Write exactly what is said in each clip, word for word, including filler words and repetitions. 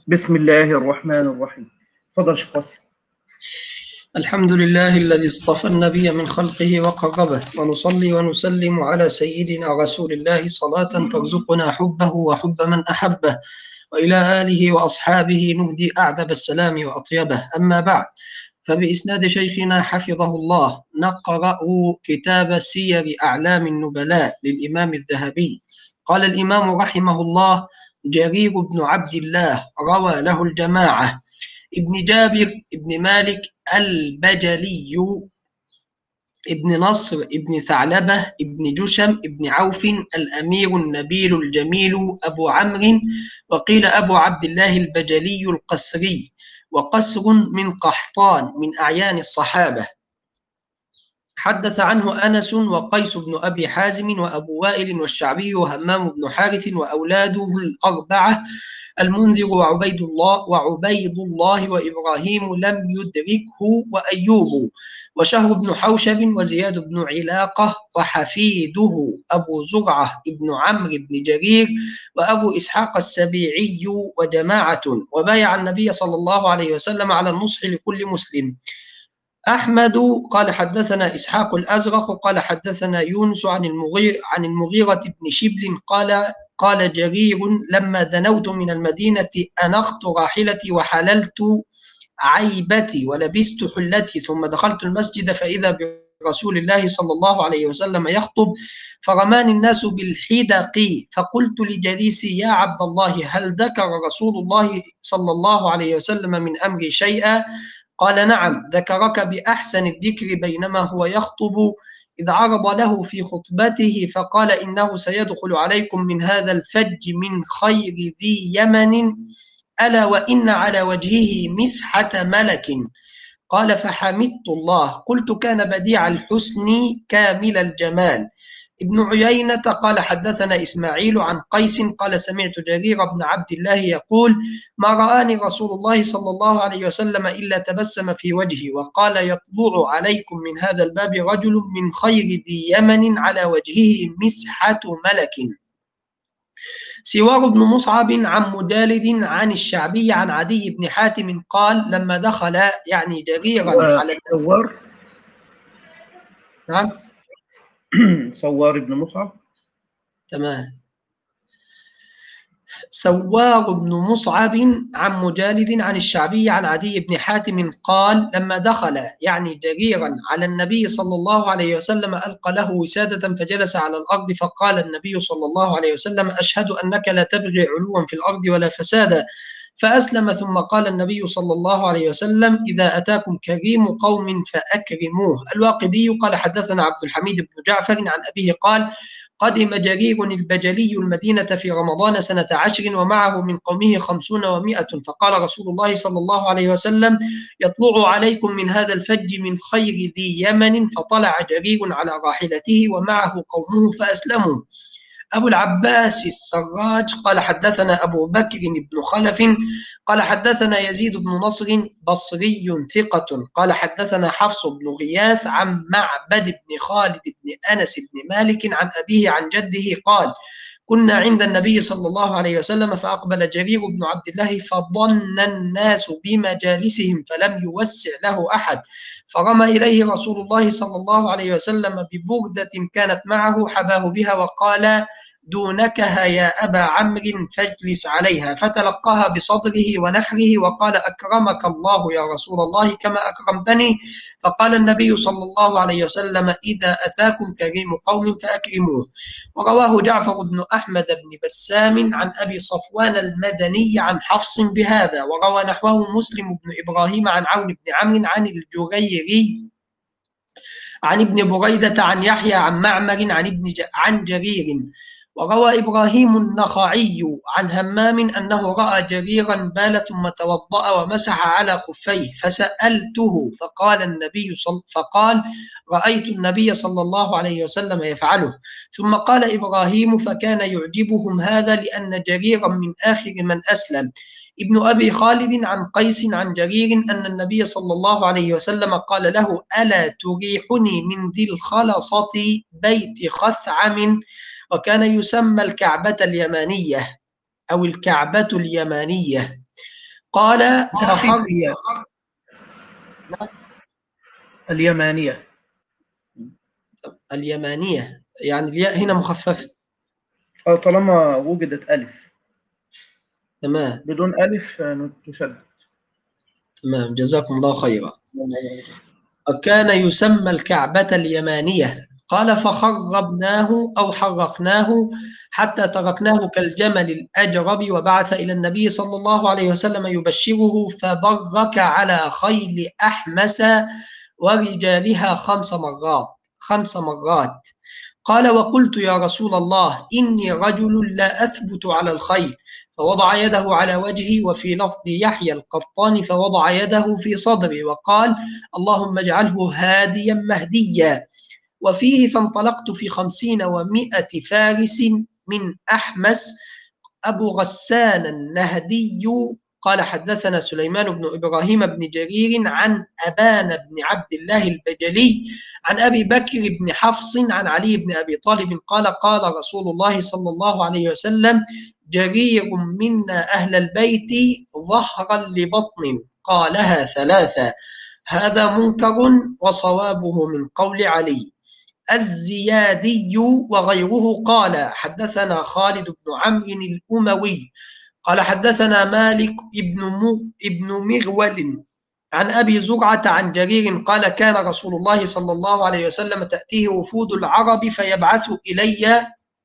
بسم الله الرحمن الرحيم. تفضل شيخ قاسم. الحمد لله الذي اصطفى النبي من خلقه وقربه، ونصلي ونسلم على سيدنا رسول الله صلاة ترزقنا حبه وحب من أحبه، وإلى آله وأصحابه نهدي أعذب السلام وأطيبه. أما بعد، فبإسناد شيخنا حفظه الله نقرأ كتاب سير أعلام النبلاء للإمام الذهبي. قال الإمام رحمه الله: جرير بن عبد الله روى له الجماعة: ابن جابر ابن مالك البجلي، ابن نصر ابن ثعلبة ابن جشم ابن عوف الأمير النبيل الجميل أبو عمرو، وقيل أبو عبد الله البجلي القسري، وقسر من قحطان من أعيان الصحابة. حدث عنه أنس وقيس بن أبي حازم وأبو وائل والشعبي وهمام بن حارث وأولاده الأربعة المنذر وعبيد الله وعبيد الله وإبراهيم لم يدركه وأيوب وشهر بن حوشب وزياد بن علاقة وحفيده أبو زرعة بن عمرو بن جرير وأبو إسحاق السبيعي وجماعة، وبايع النبي صلى الله عليه وسلم على النصح لكل مسلم. أحمد قال حدثنا إسحاق الأزرق قال حدثنا يونس عن المغيرة عن المغيرة بن شبل قال قال جرير: لما دنوت من المدينة أنخت راحلتي وحللت عيبتي ولبست حلتي، ثم دخلت المسجد فإذا برسول الله صلى الله عليه وسلم يخطب، فرماني الناس بالحدق، فقلت لجليسي: يا عبد الله، هل ذكر رسول الله صلى الله عليه وسلم من أمري شيئا؟ قال: نعم، ذكرك بأحسن الذكر بينما هو يخطب، إذ عرض له في خطبته فقال: إنه سيدخل عليكم من هذا الفج من خير ذي يمن، ألا وإن على وجهه مسحة ملك. قال: فحمدت الله. قلت: كان بديع الحسن كامل الجمال. ابن عيينة قال حدثنا إسماعيل عن قيس قال: سمعت جرير بن عبد الله يقول: ما رآني رسول الله صلى الله عليه وسلم إلا تبسم في وجهي وقال: يطلع عليكم من هذا الباب رجل من خير ذي يمن على وجهه مسحة ملك. سوار بن مصعب عن مجالد عن الشعبي عن عدي بن حاتم قال: لما دخل يعني جريرا على سوار نعم سوار بن مصعب. تمام. سوار بن مصعب عن مجالد عن الشعبي عن عدي بن حاتم قال: لما دخل يعني جريرا على النبي صلى الله عليه وسلم ألقى له وسادة فجلس على الأرض، فقال النبي صلى الله عليه وسلم: أشهد أنك لا تبغي علوا في الأرض ولا فسادا، فأسلم. ثم قال النبي صلى الله عليه وسلم: إذا أتاكم كريم قوم فأكرموه. الواقدي قال حدثنا عبد الحميد بن جعفر عن أبيه قال: قدم جرير البجلي المدينة في رمضان سنة عشر ومعه من قومه خمسون ومائة، فقال رسول الله صلى الله عليه وسلم: يطلع عليكم من هذا الفج من خير ذي يمن. فطلع جرير على راحلته ومعه قومه فأسلموا. أبو العباس السراج قال حدثنا أبو بكر بن خلف قال حدثنا يزيد بن نصر بصري ثقة قال حدثنا حفص بن غياث عن معبد بن خالد بن أنس بن مالك عن أبيه عن جده قال: كنا عند النبي صلى الله عليه وسلم فأقبل جرير بن عبد الله فظن الناس بمجالسهم فلم يوسع له أحد، فرمى إليه رسول الله صلى الله عليه وسلم ببردة كانت معه حباه بها وقال: دونكها يا أبا عمرو فاجلس عليها، فتلقاها بصدره ونحره وقال: أكرمك الله يا رسول الله كما أكرمتني. فقال النبي صلى الله عليه وسلم: إذا أتاكم كريم قوم فأكرموه. ورواه جعفر بن أحمد بن بسام عن أبي صفوان المدني عن حفص بهذا، وروى نحوه مسلم بن إبراهيم عن عون بن عمرو عن الجريري عن ابن بريدة عن يحيى عن معمر عن ابن ج... عن جرير. وروى إبراهيم النخعي عن همام أنه رأى جريرا بال ثم توضأ ومسح على خفيه، فسألته فقال النبي صل... فقال: رأيت النبي صلى الله عليه وسلم يفعله. ثم قال إبراهيم: فكان يعجبهم هذا لأن جريرا من آخر من أسلم. ابن أبي خالد عن قيس عن جرير أن النبي صلى الله عليه وسلم قال له: ألا تريحني من ذي الخلصة بيت خثعم؟ وكان يسمى الكعبة اليمانية أو الكعبة اليمانية. قال فخر تخفيفية. اليمانية. اليمانية، يعني الياء هنا مخففة. أو طالما وجدت ألف، تمام بدون ألف آه، تشدد. تمام، جزاكم الله خيرا. وكان يسمى الكعبة اليمانية. قال فخربناه أو حرقناه حتى تركناه كالجمل الأجرب، وبعث إلى النبي صلى الله عليه وسلم يبشره، فبرك على خيل أحمس ورجالها خمس مرات خمس مرات. قال وقلت يا رسول الله إني رجل لا أثبت على الخيل، فوضع يده على وجهي. وفي لفظ يحيى القطان فوضع يده في صدري وقال اللهم اجعله هاديا مهديا. وفيه فانطلقت في خمسين ومائة فارس من أحمس. أبو غسان النهدي قال حدثنا سليمان بن إبراهيم بن جرير عن أبان بن عبد الله البجلي عن أبي بكر بن حفص عن علي بن أبي طالب قال قال رسول الله صلى الله عليه وسلم جرير منا أهل البيت ظهرا لبطن، قالها ثلاثة. هذا منكر وصوابه من قول علي. الزيادي وغيره قال حدثنا خالد بن عمرو الأموي قال حدثنا مالك ابن م... ابن مغول عن أبي زرعة عن جرير قال كان رسول الله صلى الله عليه وسلم تأتيه وفود العرب فيبعث إلي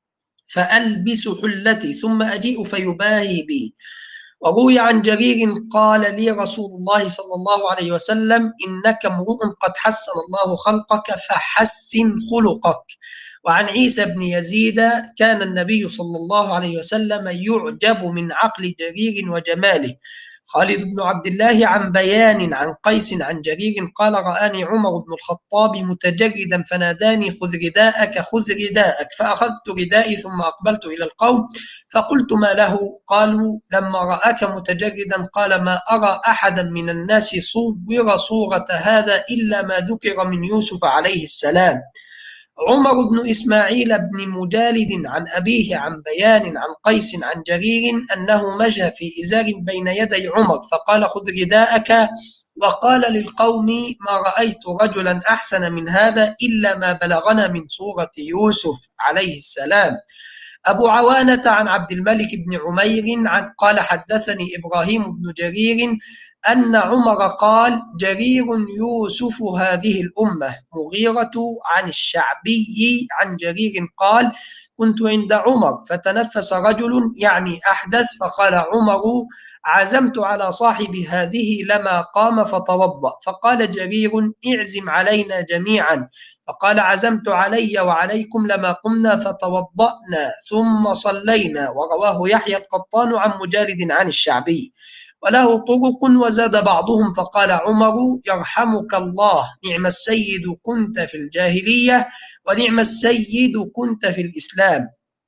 فألبس حلتي ثم أجيء فيباهي بي. وروي عن جرير قال لي رسول الله صلى الله عليه وسلم إنك امرؤ قد حسن الله خلقك فحسن خلقك. وعن عيسى بن يزيد كان النبي صلى الله عليه وسلم يعجب من عقل جرير وجماله. خالد بن عبد الله عن بيان عن قيس عن جرير قال رآني عمر بن الخطاب متجردا فناداني خذ رداءك خذ رداءك، فأخذت ردائي ثم أقبلت إلى القوم فقلت ما له؟ قالوا لما رآك متجردا قال ما أرى أحدا من الناس صور صورة هذا إلا ما ذكر من يوسف عليه السلام. عمر بن إسماعيل بن مجالد عن أبيه عن بيان عن قيس عن جرير أنه مشى في إزار بين يدي عمر فقال خذ رداءك، وقال للقوم ما رأيت رجلا أحسن من هذا إلا ما بلغنا من صورة يوسف عليه السلام. أبو عوانة عن عبد الملك بن عمير عن قال حدثني إبراهيم بن جرير أن عمر قال جرير يوسف هذه الأمة. مغيرة عن الشعبي عن جرير قال كنت عند عمر فتنفس رجل يعني أحدث فقال عمر عزمت على صاحب هذه لما قام فتوضأ، فقال جرير اعزم علينا جميعا، فقال عزمت علي وعليكم لما قمنا فتوضأنا ثم صلينا. ورواه يحيى القطان عن مجالد عن الشعبي وله طرق وزاد بعضهم فقال عمر يرحمك الله نعم السيد كنت في الجاهلية ونعم السيد كنت في الإسلام.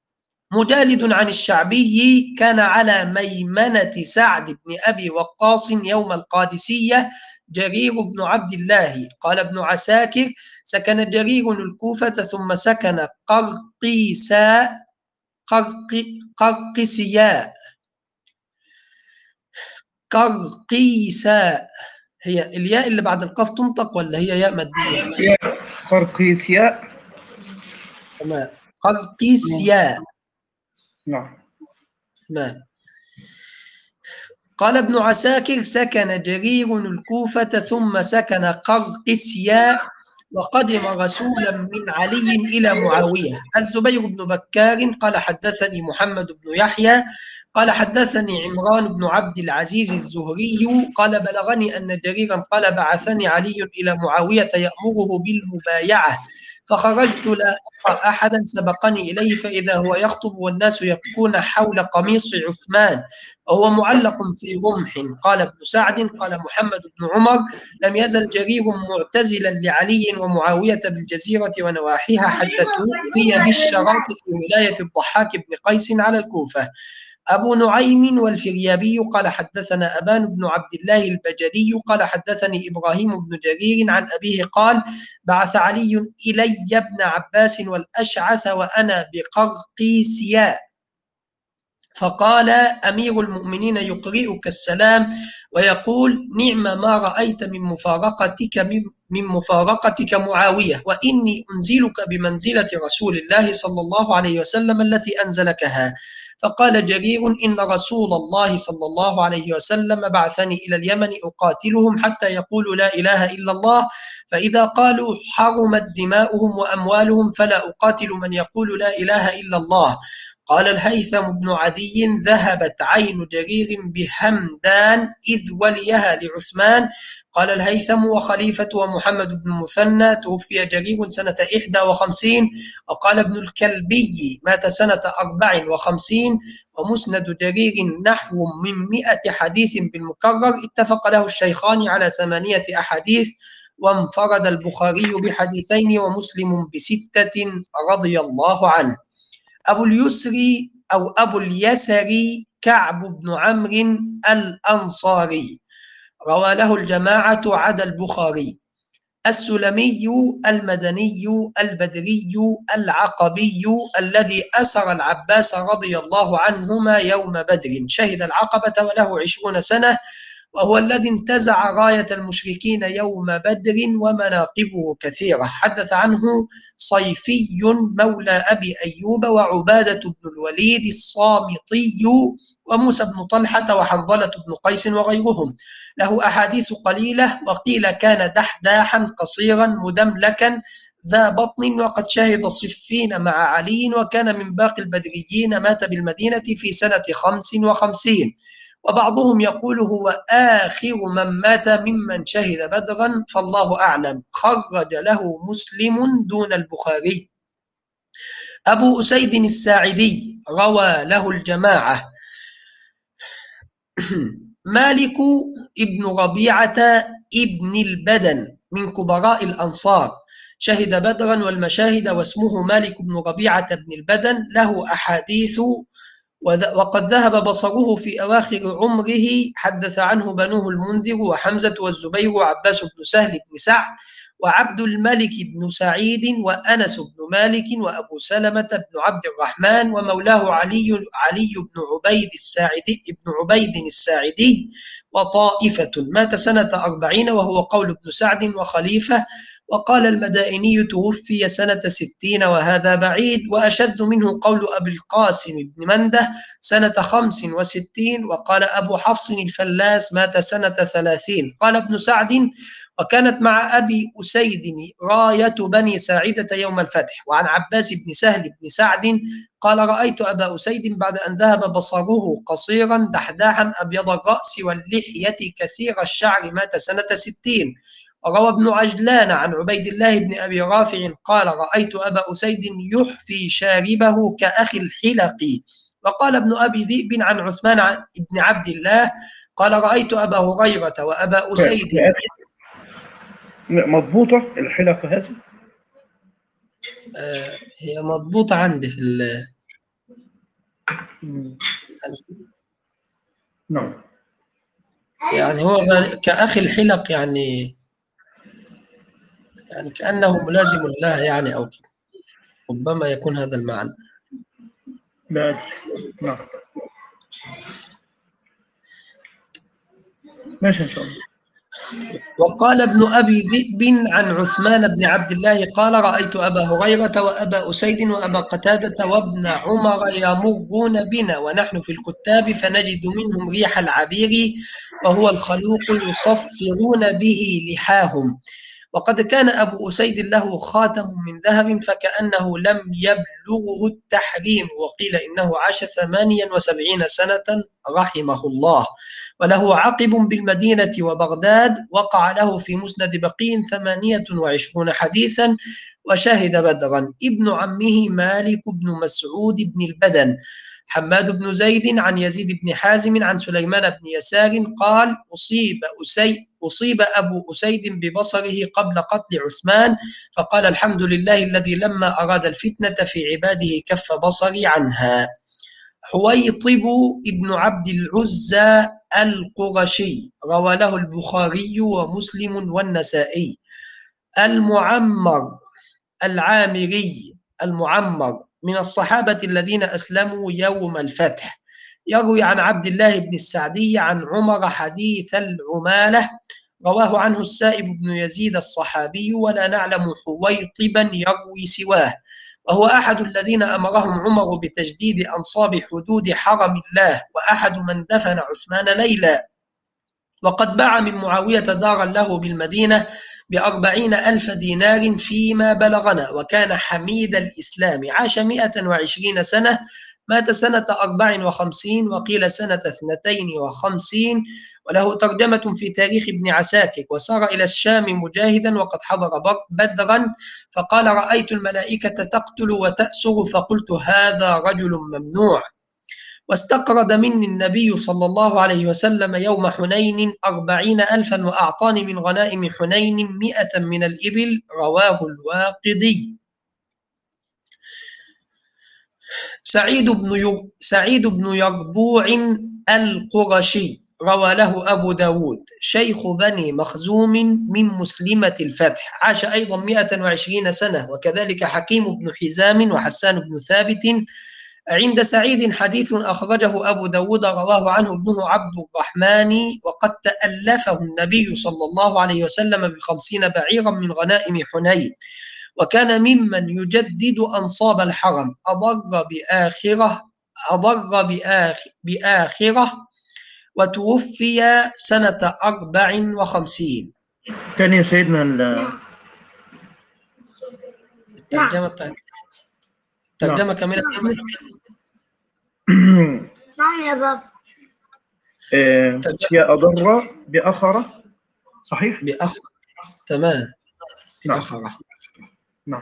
مجالد عن الشعبي كان على ميمنة سعد بن أبي وقاص يوم القادسية جرير بن عبد الله. قال ابن عساكر سكن جرير الكوفة ثم سكن قرقيساء قرقسياء قرقيساء. هي الياء اللي بعد القاف تنطق ولا هي ياء مادية؟ قرقيسياء. تمام قرقيسياء. نعم. تمام. قال ابن عساكر سكن جرير الكوفة ثم سكن قرقسياء وقدم رسولا من علي إلى معاوية. الزبير بن بكار قال حدثني محمد بن يحيى قال حدثني عمران بن عبد العزيز الزهري قال بلغني أن جريرا قال بعثني علي إلى معاوية يأمره بالمبايعة، فخرجت لا أرى أحدا سبقني إليه فإذا هو يخطب والناس يبكون حول قميص عثمان وهو معلق في رمح. قال ابن سعد قال محمد بن عمر لم يزل جرير معتزلا لعلي ومعاوية بالجزيرة ونواحيها حتى توفي بالشراط في ولاية الضحاك بن قيس على الكوفة. أبو نعيم والفريابي قال حدثنا أبان بن عبد الله البجلي قال حدثني إبراهيم بن جرير عن أبيه قال بعث علي إلي ابن عباس والأشعث وأنا بقرقيسياء فقال أمير المؤمنين يقرئك السلام ويقول نعم ما رأيت من مفارقتك من مفارقتك معاوية، وإني أنزلك بمنزلة رسول الله صلى الله عليه وسلم التي أنزلكها. فقال جرير إن رسول الله صلى الله عليه وسلم بعثني إلى اليمن أقاتلهم حتى يقولوا لا إله إلا الله، فإذا قالوا حرمت دماؤهم وأموالهم فلا أقاتل من يقول لا إله إلا الله. قال الهيثم بن عدي ذهبت عين جرير بهمدان إذ وليها لعثمان. قال الهيثم وخليفة ومحمد بن مثنى توفي جرير سنة إحدى وخمسين. وقال ابن الكلبي مات سنة أربع وخمسين. ومسند جرير نحو من مئة حديث بالمكرر، اتفق له الشيخان على ثمانية أحاديث، وانفرد البخاري بحديثين ومسلم بستة رضي الله عنه. أبو اليسري أو أبو اليسري كعب بن عمرو الأنصاري، روى له الجماعة عدا البخاري. السلمي المدني البدري العقبي الذي أسر العباس رضي الله عنهما يوم بدر، شهد العقبة وله عشرون سنة، وهو الذي انتزع راية المشركين يوم بدر، ومناقبه كثيرة. حدث عنه صيفي مولى أبي أيوب وعبادة بن الوليد الصامطي وموسى بن طلحة وحنظلة بن قيس وغيرهم. له أحاديث قليلة، وقيل كان دحداحا قصيرا مدملكا ذا بطن، وقد شهد صفين مع علي، وكان من باقي البدريين، مات بالمدينة في سنة خمس وخمسين. وبعضهم يقول هو آخر من مات ممن شهد بدرا، فالله أعلم. خرج له مسلم دون البخاري. أبو أسيد الساعدي روى له الجماعة. مالك ابن ربيعة ابن البدن من كبراء الأنصار، شهد بدرا والمشاهد، واسمه مالك بن ربيعة بن البدن، له أحاديث، وقد ذهب بصره في أواخر عمره. حدث عنه بنوه المنذر وحمزة والزبير وعباس بن سهل بن سعد وعبد الملك بن سعيد وأنس بن مالك وأبو سلمة بن عبد الرحمن ومولاه علي علي بن عبيد الساعدي ابن عبيد الساعدي وطائفة. مات سنة أربعين وهو قول ابن سعد وخليفة. وقال المدائني توفي سنة ستين وهذا بعيد، وأشد منه قول أبي القاسم بن منده سنة خمس وستين. وقال أبو حفص الفلاس مات سنة ثلاثين. قال ابن سعد وكانت مع أبي أسيد راية بني ساعدة يوم الفتح. وعن عباس بن سهل بن سعد قال رأيت أبا أسيد بعد أن ذهب بصره قصيرا دحداحا أبيض الرأس واللحية كثير الشعر، مات سنة ستين. وروى ابن عجلان عن عبيد الله بن أبي رافع قال رأيت أبا أسيد يحفي شاربه كأخي الحلق. وقال ابن أبي ذئب عن عثمان بن عبد الله قال رأيت أبا هريرة وأبا أسيد. مضبوطة الحلقة هذه؟ آه هي مضبوطة عندي في ال نعم. يعني هو كأخي الحلق، يعني يعني كأنه ملازم لها يعني، أو كده ربما يكون هذا المعنى. لا أدري. نعم. ماشي إن شاء الله. وقال ابن أبي ذئب عن عثمان بن عبد الله قال رأيت أبا هريرة وأبا أسيد وأبا قتادة وابن عمر يمرون بنا ونحن في الكتاب فنجد منهم ريح العبير وهو الخلوق يصفرون به لحاهم. وقد كان أبو أسيد له خاتم من ذهب فكأنه لم يبلغه التحريم، وقيل إنه عاش ثمانيا وسبعين سنة رحمه الله. وله عقب بالمدينة وبغداد، وقع له في مسند بقي ثمانية وعشرون حديثا، وشهد بدرا. ابن عمه مالك بن مسعود بن البدن. حماد بن زيد عن يزيد بن حازم عن سليمان بن يسار قال أصيب أسيد أصيب أبو أسيد ببصره قبل قتل عثمان، فقال الحمد لله الذي لما أراد الفتنة في عباده كف بصري عنها. حويطب ابن عبد العزى القرشي، روى له البخاري ومسلم والنسائي. المعمر العامري المعمر من الصحابة الذين أسلموا يوم الفتح، يروي عن عبد الله بن السعدي عن عمر حديث العمالة، رواه عنه السائب بن يزيد الصحابي، ولا نعلم حويطبا يروي سواه، وهو أحد الذين أمرهم عمر بتجديد أنصاب حدود حرم الله، وأحد من دفن عثمان ليلا، وقد باع من معاوية دارا له بالمدينة بأربعين ألف دينار فيما بلغنا، وكان حميد الإسلام، عاش مئة وعشرين سنة، مات سنة أربع وخمسين وقيل سنة اثنتين وخمسين، وله ترجمة في تاريخ ابن عساكر، وسار إلى الشام مجاهدا وقد حضر بدرا، فقال رأيت الملائكة تقتل وتأسر، فقلت هذا رجل ممنوع. واستقرض مني النبي صلى الله عليه وسلم يوم حنين أربعين ألفا، وأعطاني من غنائم حنين مئة من الإبل، رواه الواقدي. سعيد بن سعيد بن يربوع القرشي، روى له أبو داود، شيخ بني مخزوم من مسلمة الفتح، عاش أيضا مئة وعشرين سنة، وكذلك حكيم بن حزام وحسان بن ثابت. عند سعيد حديث أخرجه أبو داود رواه عنه ابنه عبد الرحمن، وقد تألفه النبي صلى الله عليه وسلم بخمسين بعيرا من غنائم حنين، وكان ممن يجدد أنصاب الحرم، أضر بآخرة أضر بآخ بآخرة وتوفي سنة أربع وخمسين. تاني يا سيدنا ال- الترجمة بتاعت الترجمة كاملة. نعم يا بابا. آه، هي أضر بأخرة، صحيح؟ بأخ تمام نعم. بأخرة. نعم.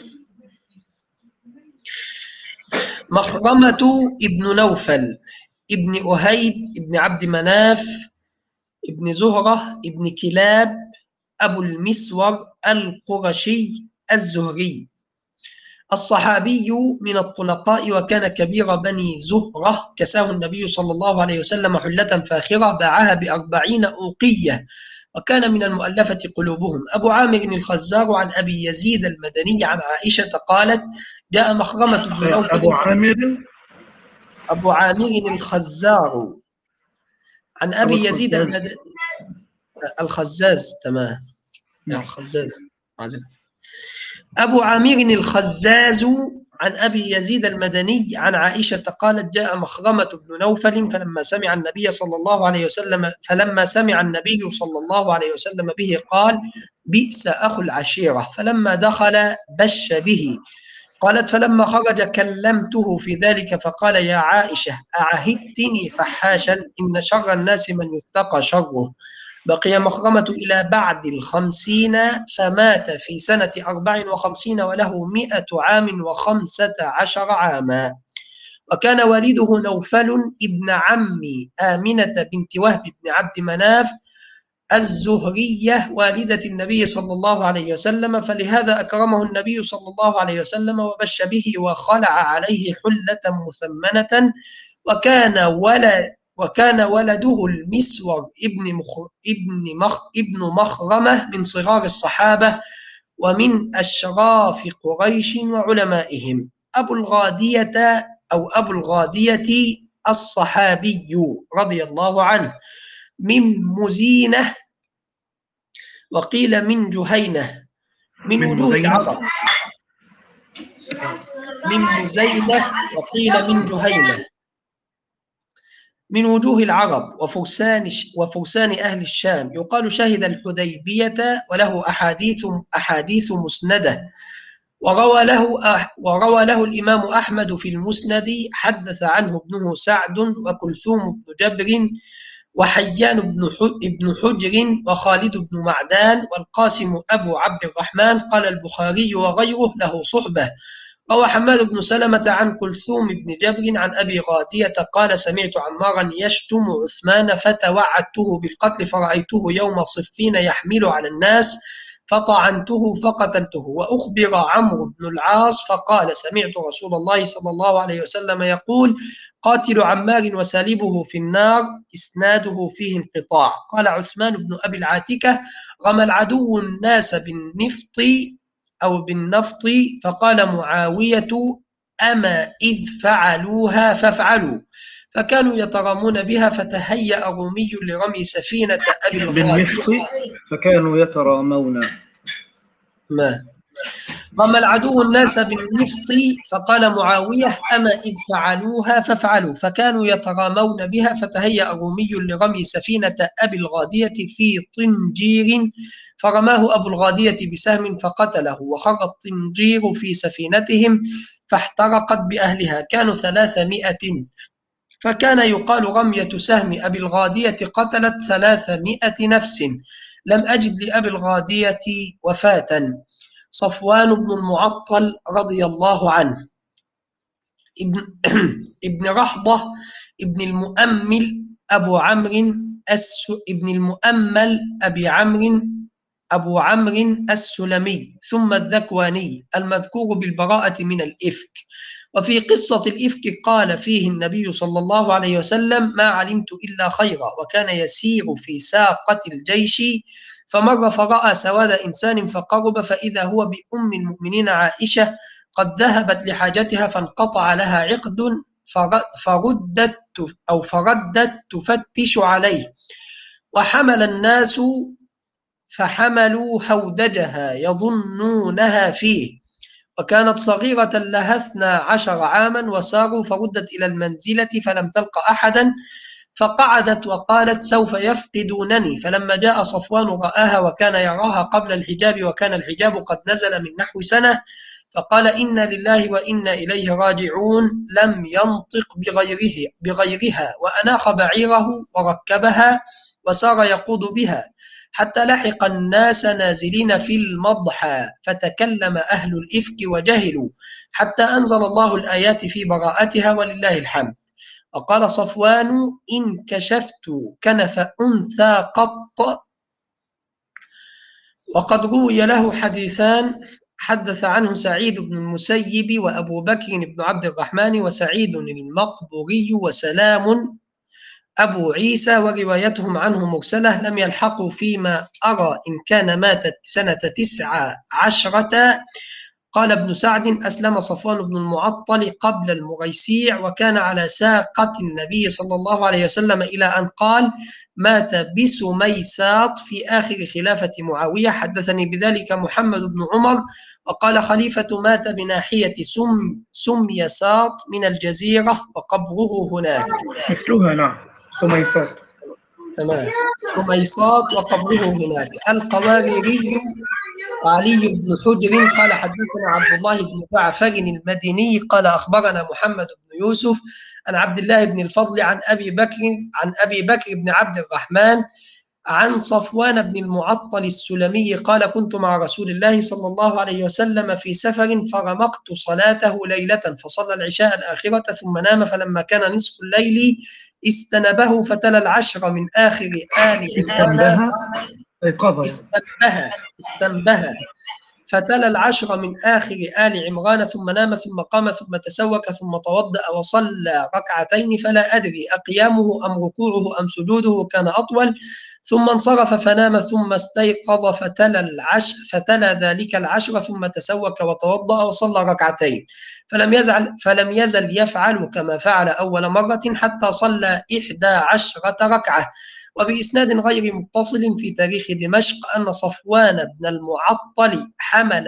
مخرمة ابن نوفل ابن أهيب ابن عبد مناف ابن زهرة ابن كلاب أبو المسور القرشي الزهري، الصحابي من الطلقاء، وكان كبير بني زهرة، كساه النبي صلى الله عليه وسلم حلة فاخرة باعها بأربعين أوقية، وكان من المؤلفة قلوبهم. أبو عامر الخزار عن أبي يزيد المدني عن عائشة قالت جاء مخرمة بن نوفل. أبو عامر أبو عامر الخزار عن أبو أبي يزيد الخزاز. المدني الخزاز، تمام. نعم. الخزاز عزيز. أبو عامر الخزاز عن أبي يزيد المدني عن عائشة قالت جاء مخرمة بن نوفل فلما سمع النبي صلى الله عليه وسلم فلما سمع النبي صلى الله عليه وسلم به قال بئس أخو العشيرة، فلما دخل بش به. قالت فلما خرج كلمته في ذلك فقال يا عائشة أعهدتني فحاشا، إن شر الناس من يتقى شره. بقي مخرمة إلى بعد الخمسين فمات في سنة أربع وخمسين وله مئة عام وخمسة عشر عاما. وكان والده نوفل ابن عم آمنة بنت وهب بن عبد مناف الزهرية والدة النبي صلى الله عليه وسلم، فلهذا أكرمه النبي صلى الله عليه وسلم وبش به وخلع عليه حلة مثمنة. وكان ولا وكان ولده المسور ابن مخ ابن مخ ابن مخرمة من صغار الصحابة ومن أشراف قريش وعلمائهم. أبو الغادية أو أبو الغادية الصحابي رضي الله عنه، من مزينة وقيل من جهينة، من, من وجوه مزينة. العرب، من مزينة وقيل من جهينة، من وجوه العرب وفرسان وفرسان أهل الشام، يقال شهد الحديبية، وله أحاديث أحاديث مسندة، وروى له وروى له الإمام أحمد في المسند، حدث عنه ابنه سعد وكلثوم بن جبر وحيان بن حجر وخالد بن معدان والقاسم أبو عبد الرحمن. قال البخاري وغيره له صحبة. روى حماد بن سلمة عن كلثوم بن جبر عن أبي غادية قال سمعت عمارا يشتم عثمان فتوعدته بالقتل، فرأيته يوم صفين يحمل على الناس فطعنته فقتلته. وأخبر عمرو بن العاص فقال سمعت رسول الله صلى الله عليه وسلم يقول قاتل عمار وسالبه في النار، إسناده فيه انقطاع. قال عثمان بن أبي العاتكة رمى العدو الناس بالنفط أو بالنفط، فقال معاوية أما إذ فعلوها فافعلوا، فكانوا يترامون بها فتهيأ رومي لرمي سفينة أبي الغادية. بالنفط فكانوا يترامون. ما رمى العدو الناس بالنفط فقال معاوية أما إذ فعلوها فافعلوا، فكانوا يترامون بها فتهيأ رومي لرمي سفينة أبي الغادية في طنجير، فرماه أبو الغادية بسهم فقتله، وخر الطنجير في سفينتهم فاحترقت بأهلها، كانوا ثلاثمائة، فكان يقال رمية سهم أبي الغادية قتلت ثلاثمائة نفس. لم أجد لأبي الغادية وفاة. صفوان بن المعطل رضي الله عنه ابن, ابن رحضة ابن المؤمل أبو عمرو الس ابن المؤمل أبي عمرو أبو عمرو السلمي ثم الذكواني المذكور بالبراءة من الإفك. وفي قصة الإفك قال فيه النبي صلى الله عليه وسلم ما علمت إلا خيرا، وكان يسير في ساقة الجيش فمر فرأى سواد إنسان فقرب فإذا هو بأم المؤمنين عائشة قد ذهبت لحاجتها فانقطع لها عقد فردت أو فردت تفتش عليه، وحمل الناس فحملوا هودجها يظنونها فيه، وكانت صغيرة لها اثنا عشر عاما، وساروا فردت إلى المنزلة فلم تلق أحدا، فقعدت وقالت سوف يفقدونني، فلما جاء صفوان رآها وكان يراها قبل الحجاب، وكان الحجاب قد نزل من نحو سنة، فقال إنا لله وإنا إليه راجعون، لم ينطق بغيره بغيرها، وأناخ بعيره وركبها وسار يقود بها حتى لحق الناس نازلين في المضحى، فتكلم أهل الإفك وجهلوا حتى أنزل الله الآيات في براءتها ولله الحمد. وقال صفوان إن كشفت كنف أنثى قط. وقد روي له حديثان حدث عنه سعيد بن المسيب وأبو بكر بن عبد الرحمن وسعيد المقبوري وسلام أبو عيسى، وروايتهم عنه مرسلة، لم يلحقوا فيما أرى إن كان ماتت سنة تسع عشرة. قال ابن سعد أسلم صفوان بن المعطل قبل المريسيع، وكان على ساقة النبي صلى الله عليه وسلم إلى أن قال مات بسميساط في آخر خلافة معاوية. حدثني بذلك محمد بن عمر، وقال خليفة مات بناحية سم سميساط من الجزيرة وقبره هناك. مثلها نعم سميسات. تمام. سميساط وقبره هناك. القواريري وعلي بن حجر قال حدثنا عبد الله بن جعفر المديني قال أخبرنا محمد بن يوسف عن عبد الله بن الفضل عن أبي بكر عن أبي بكر بن عبد الرحمن عن صفوان بن المعطل السلمي قال كنت مع رسول الله صلى الله عليه وسلم في سفر فرمقت صلاته ليلة فصلى العشاء الآخرة ثم نام، فلما كان نصف الليل استنبه فتلا العشر من آخر آل عمران استنبه استنبه فتلا العشر من آخر آل عمران ثم نام ثم قام ثم تسوك ثم توضأ وصلى ركعتين، فلا أدري أقيامه أم ركوعه أم سجوده كان أطول، ثم انصرف فنام ثم استيقظ فتلا العشر فتلا ذلك العشر ثم تسوك وتوضأ وصلى ركعتين، فلم يزل فلم يزل يفعل كما فعل أول مرة حتى صلى إحدى عشرة ركعة. وبإسناد غير متصل في تاريخ دمشق أن صفوان بن المعطل حمل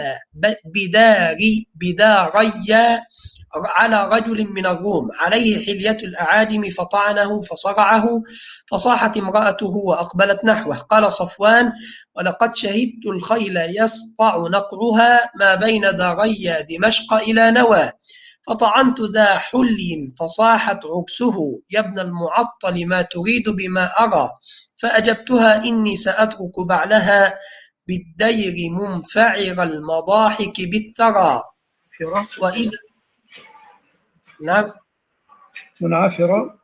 بداري بداري على رجل من الروم عليه حلية الأعاجم فطعنه فصرعه، فصاحت امرأته وأقبلت نحوه. قال صفوان ولقد شهدت الخيل يسطع نقعها ما بين داري دمشق إلى نوى، فطعنت ذا حلي فصاحت عكسه يا ابن المعطل ما تريد بما أرى، فأجبتها إني سأترك بعلها بالدير منفعر المضاحك بالثرى. وإذا نعم منعفرة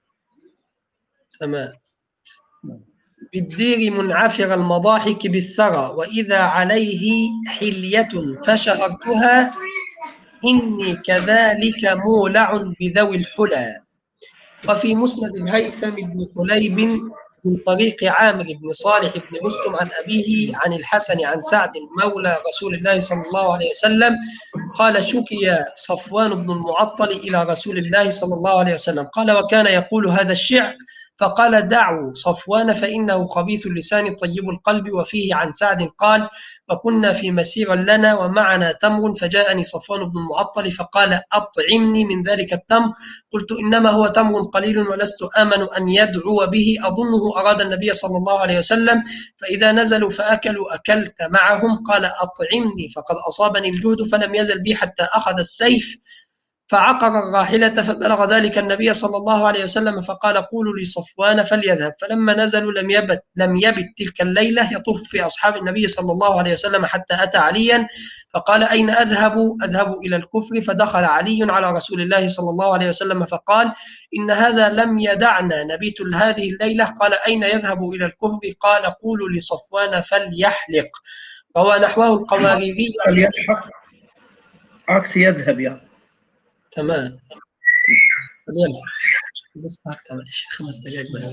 تمام بالدير منعفر المضاحك بالثرى، وإذا عليه حلية فشهرتها إني كذلك مولع بذوي الحلى. وفي مسند الهيثم بن كليب من طريق عامر بن صالح بن مسلم عن أبيه عن الحسن عن سعد مولى رسول الله صلى الله عليه وسلم قال: شكي صفوان بن المعطل إلى رسول الله صلى الله عليه وسلم قال: وكان يقول هذا الشعر، فقال: دعوا صفوان فإنه خبيث اللسان طيب القلب. وفيه عن سعد قال: وكنا في مسير لنا ومعنا تمر، فجاءني صفوان بن المعطل فقال: أطعمني من ذلك التمر. قلت: إنما هو تمر قليل ولست آمن أن يدعو به، أظنه أراد النبي صلى الله عليه وسلم، فإذا نزلوا فأكلوا أكلت معهم. قال: أطعمني فقد أصابني الجهد، فلم يزل بي حتى أخذ السيف فعقر الراحلة، فبلغ ذلك النبي صلى الله عليه وسلم فقال: قولوا لصفوان فليذهب. فلما نزلوا لم يبت لم يبت تلك الليلة يطوف في أصحاب النبي صلى الله عليه وسلم حتى أتى عليا فقال: أين أذهب؟ أذهب إلى الكفر. فدخل علي على رسول الله صلى الله عليه وسلم فقال: إن هذا لم يدعنا نبيت هذه الليلة. قال: أين يذهب إلى الكفر؟ قال: قولوا لصفوان فليحلق. روى نحوه القواريري. فليلحق عكس يذهب يعني. تمام. فليلحق بس معلش خمس دقائق بس.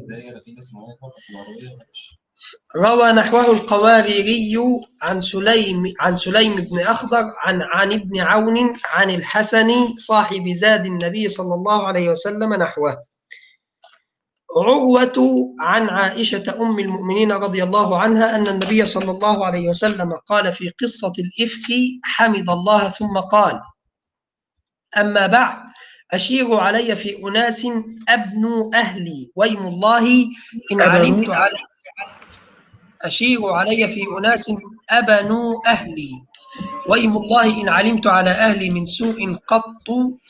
روى نحوه القواريري عن سليم عن سليم بن أخضر عن عن ابن عون عن الحسن صاحب زاد النبي صلى الله عليه وسلم نحوه. عروة عن عائشة أم المؤمنين رضي الله عنها أن النبي صلى الله عليه وسلم قال في قصة الإفك: حمد الله ثم قال: أما بعد، أشير علي في أناس أبنوا أهلي، ويم الله إن علمت علي أشير علي في أناس أبنوا أهلي، ويم الله إن علمت على أهلي من سوء قط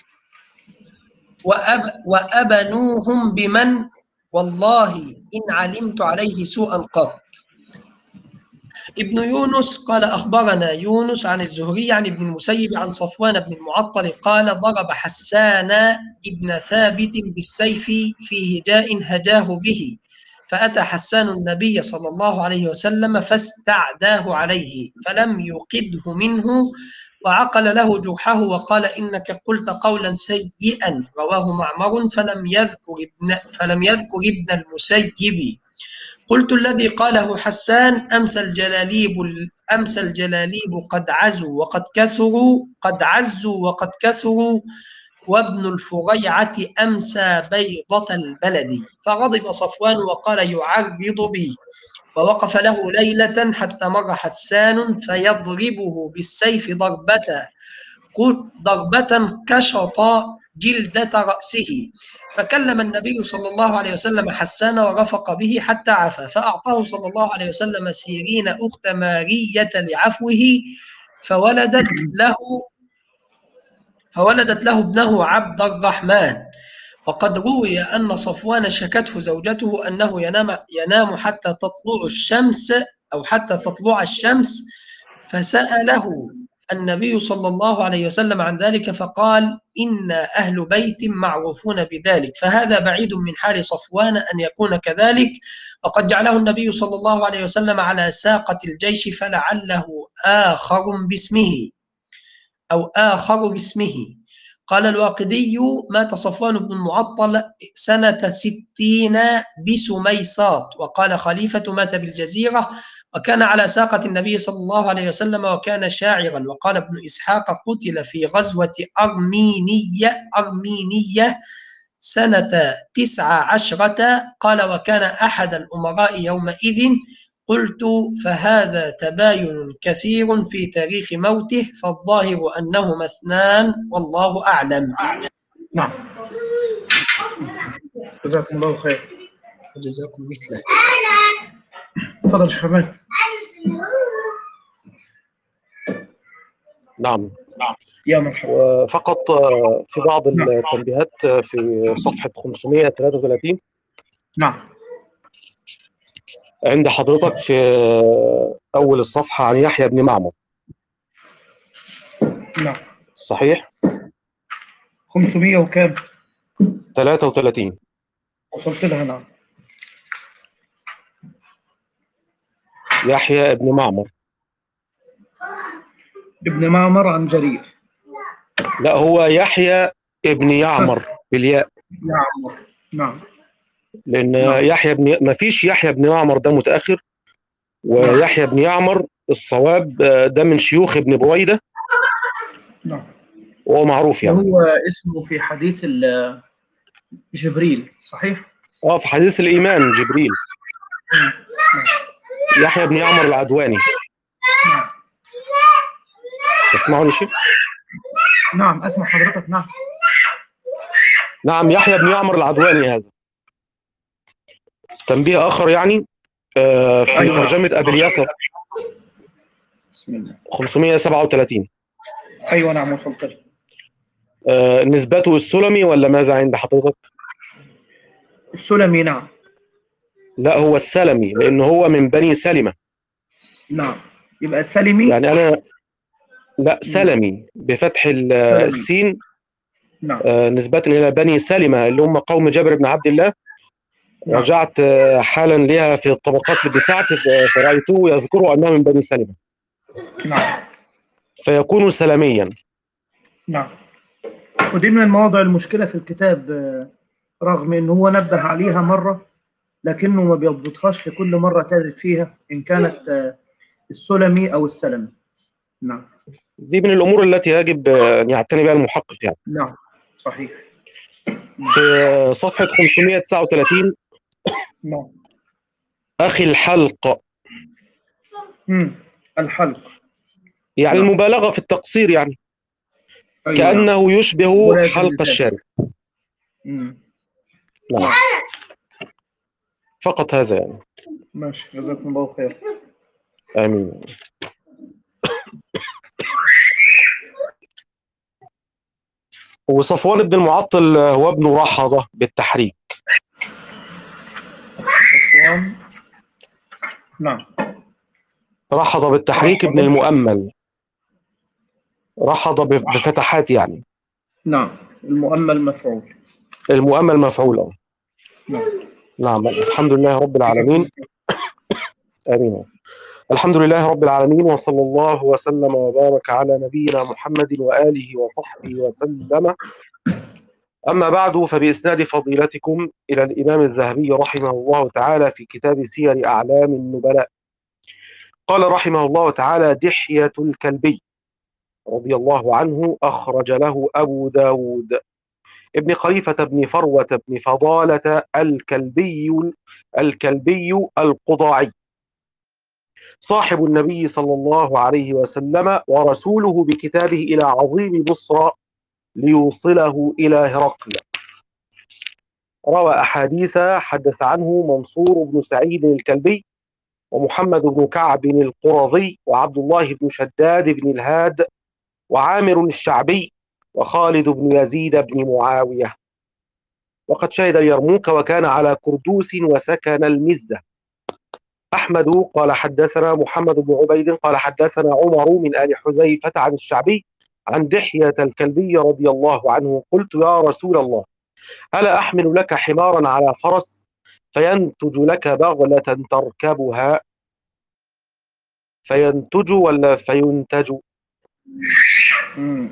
وأب وأبنوهم بمن، والله إن علمت عليه سوءا قط. ابن يونس قال: أخبرنا يونس عن الزهري عن ابن المسيب عن صفوان بن المعطل قال: ضرب حسان ابن ثابت بالسيف في هجاء هجاه به، فأتى حسان النبي صلى الله عليه وسلم فاستعداه عليه فلم يقده منه، وعقل له جرحه وقال: إنك قلت قولا سيئا. رواه معمر. فلم يذكر ابن فلم يذكر ابن المسيب. قلت: الذي قاله حسان أمسى الجلاليب أمسى الجلاليب قد عزوا وقد كثروا قد عزوا وقد كثروا، وابن الفريعة أمسى بيضة البلد. فغضب صفوان وقال: يعرض بي، ووقف له ليلة حتى مر حسان فيضربه بالسيف ضربة ضربة كشط جلدة رأسه. فكلم النبي صلى الله عليه وسلم حسان ورفق به حتى عفا، فأعطاه صلى الله عليه وسلم سيرين أخت مارية لعفوه، فولدت له فولدت له ابنه عبد الرحمن. وقد روي أن صفوان شكته زوجته أنه ينام ينام حتى تطلع الشمس أو حتى تطلع الشمس، فسأله النبي صلى الله عليه وسلم عن ذلك فقال: إن أهل بيت معروفون بذلك. فهذا بعيد من حال صفوان أن يكون كذلك، وقد جعله النبي صلى الله عليه وسلم على ساقة الجيش، فلعله آخر باسمه أو آخر باسمه. قال الواقدي: مات صفوان بن المعطل سنة ستين بسميصات. وقال خليفة: مات بالجزيرة، وكان على ساقة النبي صلى الله عليه وسلم، وكان شاعرا. وقال ابن إسحاق: قتل في غزوة أرمينية أرمينية سنة تسع عشرة. قال: وكان أحد الأمراء يومئذ. قلت: فهذا تباين كثير في تاريخ موته، فالظاهر أنهما اثنان والله أعلم. نعم. جزاكم الله خير. جزاكم مثله. تفضل شيخ حماد. نعم. يا مرحبا. وفقط في بعض التنبيهات في صفحة خمسمائة وثلاثة وثلاثين. نعم. عند حضرتك في أول الصفحة عن يحيى بن معمر. نعم. صحيح؟ خمسمائة وكام؟ ثلاثة وثلاثين. وصلت لها. نعم. يحيى بن معمر. ابن معمر عن جرير. لا، هو يحيى ابن يعمر بالياء. يعمر. نعم. لان نعم. يحيى بن ما فيش يحيى بن يعمر ده متاخر، ويحيى بن يعمر الصواب آه، ده من شيوخ ابن بويده، نعم. وهو معروف يعني. وهو اسمه في حديث ال- جبريل، صحيح؟ اه في حديث الايمان جبريل. نعم. يحيى بن يعمر العدواني. نعم. تسمعني شيخ؟ نعم، أسمع حضرتك. نعم. نعم، يحيى بن يعمر العدواني هذا. تنبيه آخر يعني آه، في أيوة. ترجمة أبي اليسر بسم الله. خمسمائة وسبعة وثلاثين. أيوة، نعم، وصلت له. آه، نسبته السلمي ولا ماذا عند حضرتك؟ السلمي. نعم. لا هو السلمي، لأن هو من بني سلمة. نعم، يبقى السلمي. يعني أنا لا مم. سلمي بفتح ال- سلمي. السين، نعم. آه، نسبة إلى بني سلمة اللي هم قوم جابر بن عبد الله. نعم. رجعت آه، حالا لها في الطبقات لابن سعد، ف- فرأيته يذكر أنه من بني سلمة، نعم. فيكون سلميا. نعم. ودي من المواضع المشكلة في الكتاب، آه، رغم إن هو نبه عليها مرة، لكنه ما بيضبطهاش في كل مرة ترد فيها إن كانت آه، السلمي أو السلمي. نعم. دي من الأمور التي يجب آه، أن يعتني بها المحقق يعني. نعم، صحيح. في صفحة خمسمائة وتسعة وثلاثين، نعم. أخي الحلق، مم. الحلق. يعني نعم. المبالغة في التقصير يعني، أيوة. نعم. كأنه يشبه ولاية حلق النساء. الشارب. مم. نعم، فقط هذا يعني. ماشي، جزاكم الله خير. آمين. وصفوان بن المعطل هو ابن رحضة بالتحريك. صفوان. نعم. رحضة بالتحريك ابن رحضة. المؤمل، رحضة ب- بفتحات يعني. نعم، المؤمل مفعول. المؤمل مفعول. نعم. نعم، الحمد لله رب العالمين. آمين. الحمد لله رب العالمين، وصلى الله وسلم وبارك على نبينا محمد وآله وصحبه وسلم. أما بعد، فبإسناد فضيلتكم إلى الإمام الذهبي رحمه الله تعالى في كتاب سير أعلام النبلاء، قال رحمه الله تعالى: دحية الكلبي رضي الله عنه أخرج له أبو داود ابن خليفة بن فروة بن فضالة الكلبي الكلبي القضاعي، صاحب النبي صلى الله عليه وسلم ورسوله، بكتابه إلى عظيم بصرى ليوصله إلى هرقل. روى أحاديث حدث عنه منصور بن سعيد الكلبي، ومحمد بن كعب القرظي، وعبد الله بن شداد بن الهاد، وعامر الشعبي، وخالد بن يزيد بن معاوية. وقد شهد اليرموك وكان على كردوس وسكن المزة. أحمد قال حدثنا محمد بن عبيد قال حدثنا عمر من آل حذيفة عن الشعبي عن دحية الكلبي رضي الله عنه: قلت يا رسول الله، ألا أحمل لك حمارا على فرس فينتج لك بغلة تركبها؟ فينتج ولا فينتج؟ مم.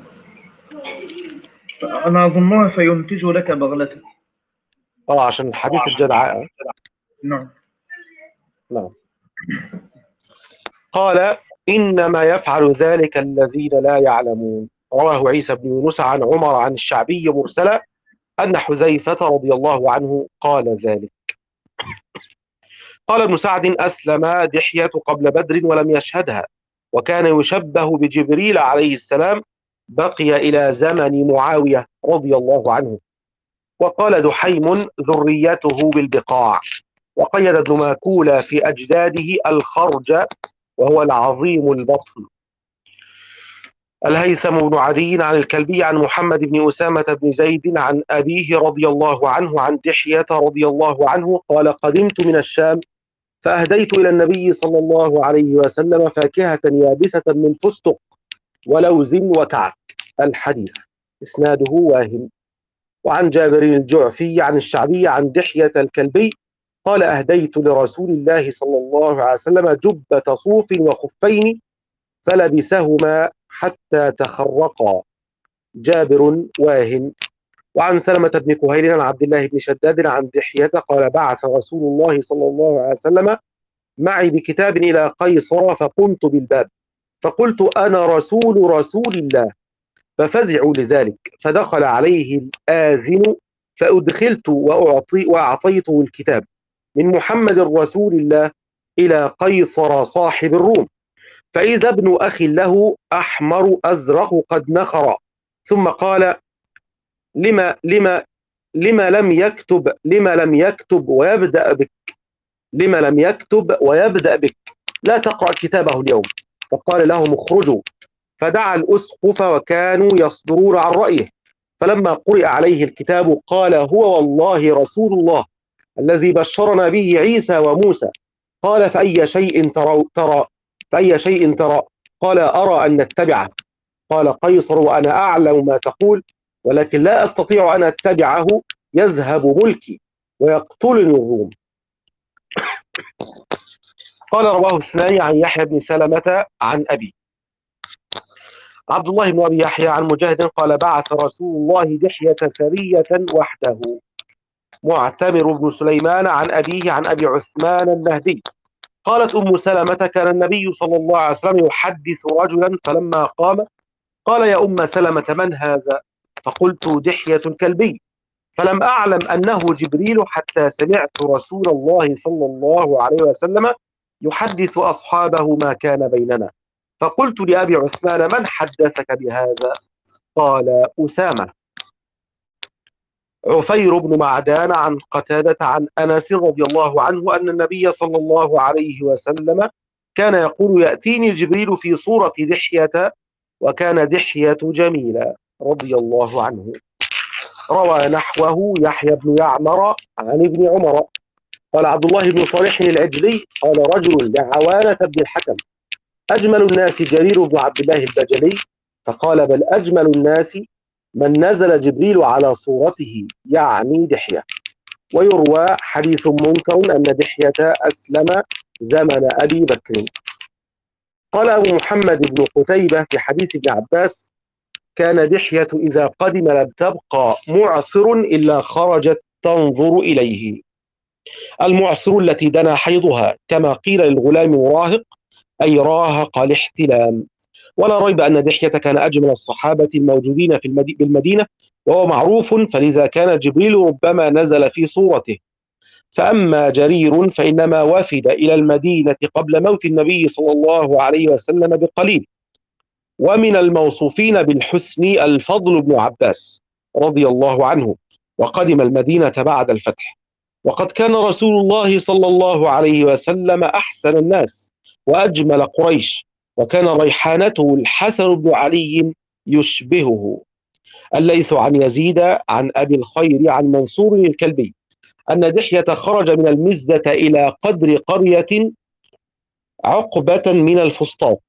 أنا أظنها فينتج لك بغلة. اه عشان حديث الجدعاء. نعم. نعم. قال: إنما يفعل ذلك الذين لا يعلمون. رواه عيسى بن يونس عن عمر عن الشعبي مرسلا أن حذيفة رضي الله عنه قال ذلك. قال ابن سعد: أسلم دحية قبل بدر ولم يشهدها، وكان يشبه بجبريل عليه السلام، بقي إلى زمن معاوية رضي الله عنه. وقال دحيم: ذريته بالبقاع. وقيد ابن ماكولة في أجداده الخرج، وهو العظيم البطن. الهيثم بن عدي عن الكلبي عن محمد بن أسامة بن زيد عن أبيه رضي الله عنه عن دحية رضي الله عنه قال: قدمت من الشام فأهديت إلى النبي صلى الله عليه وسلم فاكهة يابسة من فستق ولوز وكعك. الحديث إسناده واهم. وعن جابر الجعفي عن الشعبي عن دحية الكلبي قال: أهديت لرسول الله صلى الله عليه وسلم جبة صوف وخفين فلبسهما حتى تخرقا. جابر واهن. وعن سلمة بن كهيل عن عبد الله بن شداد عن دحية قال بعث رسول الله صلى الله عليه وسلم معي بكتاب إلى قيصر فقمت بالباب فقلت أنا رسول رسول الله ففزعوا لذلك فدخل عليه الآذن فأدخلت وأعطي وأعطيته الكتاب من محمد رسول الله إلى قيصر صاحب الروم فإذا ابن أخ له أحمر أزرق قد نخر ثم قال لما لما لما لم يكتب لما لم يكتب ويبدأ بك لما لم يكتب ويبدأ بك لا تقرأ كتابه اليوم. فقال لهم اخرجوا فدعا الأسقف وكانوا يصدرون عن رأيه فلما قرئ عليه الكتاب قال هو والله رسول الله الذي بشرنا به عيسى وموسى. قال فأي شيء ترى ترى فأي شيء ترى قال أرى أن نتبعه. قال قيصر وأنا أعلم ما تقول ولكن لا أستطيع أن أتبعه يذهب ملكي ويقتلني الروم. قال رواه الثاني عن يحيى بن سلمة عن أبي عبد الله بن أبي يحيى عن مجاهد قال بعث رسول الله دحية سرية وحده. معتمر بن سليمان عن أبيه عن أبي عثمان النهدي قالت أم سلمة كان النبي صلى الله عليه وسلم يحدث رجلا فلما قام قال يا أم سلمة من هذا؟ فقلت دحية الكلبي فلم أعلم أنه جبريل حتى سمعت رسول الله صلى الله عليه وسلم يحدث أصحابه ما كان بيننا. فقلت لأبي عثمان من حدثك بهذا؟ قال أسامة. عفير بن معدان عن قتادة عن أنس رضي الله عنه أن النبي صلى الله عليه وسلم كان يقول يأتيني جبريل في صورة دحية وكان دحية جميلا رضي الله عنه. روى نحوه يحيى بن يعمر عن ابن عمر قال عبد الله بن صالح العجلي قال رجل لعوانة بن الحكم أجمل الناس جرير بن عبد الله البجلي فقال بل أجمل الناس من نزل جبريل على صورته يعني دحية. ويروى حديث منكر أن دحية أسلم زمن أبي بكر. قال أبو محمد بن قتيبة في حديث ابن عباس كان دحية إذا قدم لم تبقى معصر إلا خرجت تنظر إليه. المعصر التي دنا حيضها كما قيل للغلام مراهق أي راهق الاحتلام. ولا ريب أن دحية كان أجمل الصحابة الموجودين في بالمدينة وهو معروف فلذا كان جبريل ربما نزل في صورته. فأما جرير فإنما وفد إلى المدينة قبل موت النبي صلى الله عليه وسلم بقليل. ومن الموصوفين بالحسن الفضل بن عباس رضي الله عنه وقدم المدينة بعد الفتح. وقد كان رسول الله صلى الله عليه وسلم أحسن الناس وأجمل قريش وكان ريحانته الحسن بن علي يشبهه. الليث عن يزيد عن أبي الخير عن منصور الكلبي أن دحية خرج من المزة إلى قدر قرية عقبة من الفسطاط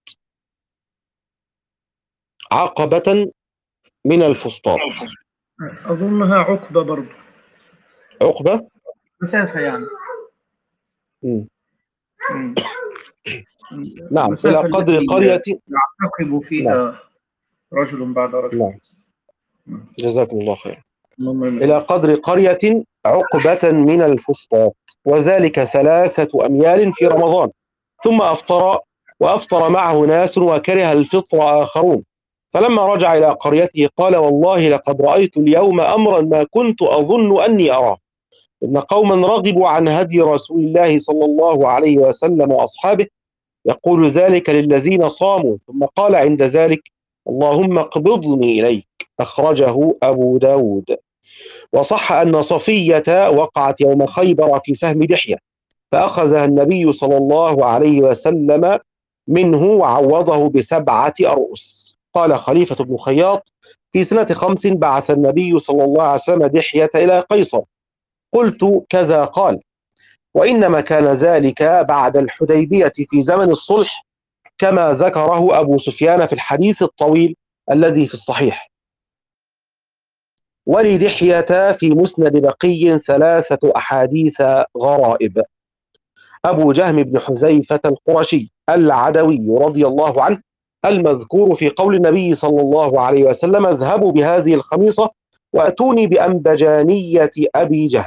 عقبة من الفسطاط أظنها عقبة برضو عقبة مسافة يعني مم. مم. نعم إلى قدر قرية يعتقب فيها نعم. رجل بعد رجل نعم. جزاكم الله خير. إلى قدر قرية عقبة من الفسطاط وذلك ثلاثة أميال في رمضان ثم أفطر وأفطر معه ناس وكره الفطر آخرون فلما رجع إلى قريته قال والله لقد رأيت اليوم أمرا ما كنت أظن أني أراه إن قوما رغبوا عن هدي رسول الله صلى الله عليه وسلم وأصحابه يقول ذلك للذين صاموا ثم قال عند ذلك اللهم اقبضني إليك. أخرجه أبو داود. وصح أن صفية وقعت يوم خيبر في سهم دحية فأخذها النبي صلى الله عليه وسلم منه وعوضه بسبعة أرؤس. قال خليفة بن خياط في سنة خمس بعث النبي صلى الله عليه وسلم دحية إلى قيصر. قلت كذا قال وإنما كان ذلك بعد الحديبية في زمن الصلح كما ذكره أبو سفيان في الحديث الطويل الذي في الصحيح. ولدحية في مسند بقي ثلاثة أحاديث غرائب. أبو جهم بن حذيفة القرشي العدوي رضي الله عنه المذكور في قول النبي صلى الله عليه وسلم اذهبوا بهذه الخميصة وأتوني بأنبجانية أبي جهم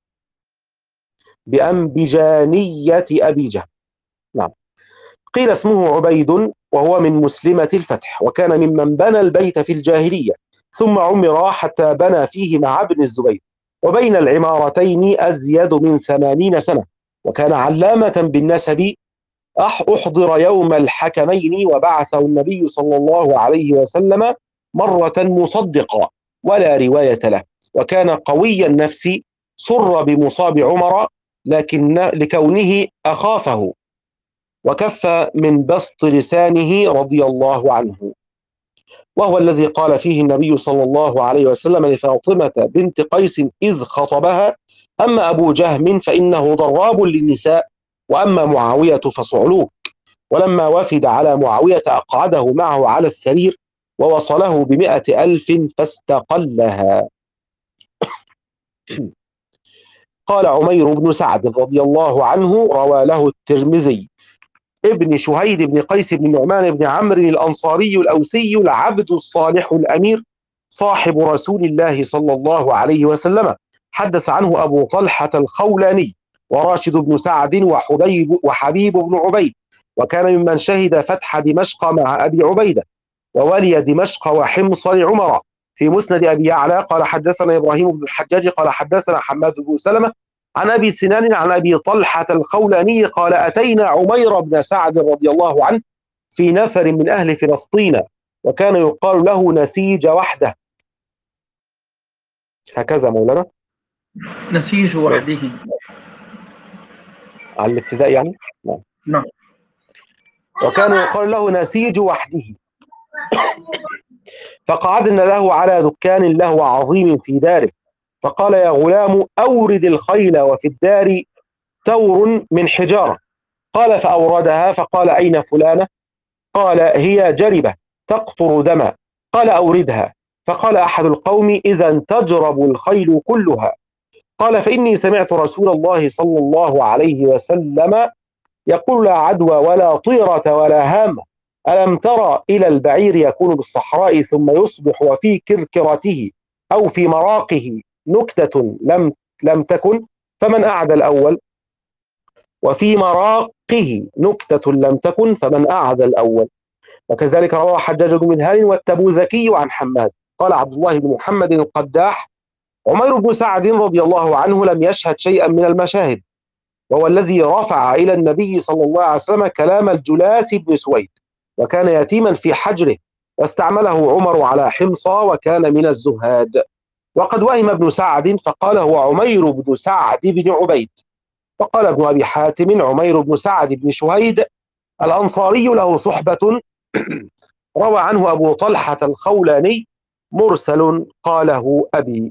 بأنبجانية أبي جهم. نعم. قيل اسمه عبيد، وهو من مسلمة الفتح، وكان ممن بنى البيت في الجاهلية، ثم عمر حتى بنى فيه مع ابن الزبير، وبين العمارتين أزيد من ثمانين سنة، وكان علامة بالنسب. أحضر يوم الحكمين وبعثه النبي صلى الله عليه وسلم مرة مصدقا ولا رواية له، وكان قوي النفس، سر بمصاب عمر لكن لكونه أخافه، وكف من بسط لسانه رضي الله عنه، وهو الذي قال فيه النبي صلى الله عليه وسلم لفاطمة بنت قيس إذ خطبها: أما أبو جهم فإنه ضراب للنساء، وأما معاوية فصعلوك. ولما وفد على معاوية أقعده معه على السرير ووصله بمئة ألف فاستقلها. قال عمير بن سعد رضي الله عنه: روى له الترمذي: ابن شهيد بن قيس بن نعمان بن عمرو الأنصاري الأوسي العبد الصالح الأمير صاحب رسول الله صلى الله عليه وسلم، حدث عنه أبو طلحة الخولاني وراشد بن سعد وحبيب وحبيب بن عبيد، وكان ممن شهد فتح دمشق مع أبي عبيدة، وولي دمشق وحمص لعمر. في مسند أبي يعلى قال حدثنا إبراهيم بن الحجاج قال حدثنا حماد بن سلمة عن أبي سنان عن أبي طلحة الخولاني قال: أتينا عمير بن سعد رضي الله عنه في نفر من أهل فلسطين، وكان يقال له نسيج وحده. هكذا مولانا. نسيج وحده. على الابتداء يعني. نعم. نعم. وكان يقال له نسيج وحده. فقعدنا له على دكان له عظيم في داره، فقال: يا غلام أورد الخيل وفي الدار ثور من حجارة. قال: فأوردها. فقال: أين فلانة؟ قال: هي جربة تقطر دما. قال: أوردها. فقال أحد القوم: إذا تجرب الخيل كلها. قال: فإني سمعت رسول الله صلى الله عليه وسلم يقول: لا عدوى ولا طيرة ولا هامة. ألم ترى إلى البعير يكون بالصحراء ثم يصبح وفي كركرته أو في مراقه نكتة لم لم تكن، فمن أعدى الأول؟ وفي مراقه نكتة لم تكن، فمن أعدى الأول. وكذلك روى حجاج بن منهال والتبوذكي عن حماد قال عبد الله بن محمد القداح: عمير بن سعد رضي الله عنه لم يشهد شيئا من المشاهد، وهو الذي رفع إلى النبي صلى الله عليه وسلم كلام الجلاس بن سويد، وكان يتيما في حجره، واستعمله عمر على حمص، وكان من الزهاد. وقد وهم ابن سعد فقال: هو عمير بن سعد بن عبيد. وقال ابن أبي حاتم: عمير بن سعد بن شهيد الأنصاري له صحبة روى عنه أبو طلحة الخولاني مرسل قاله أبي.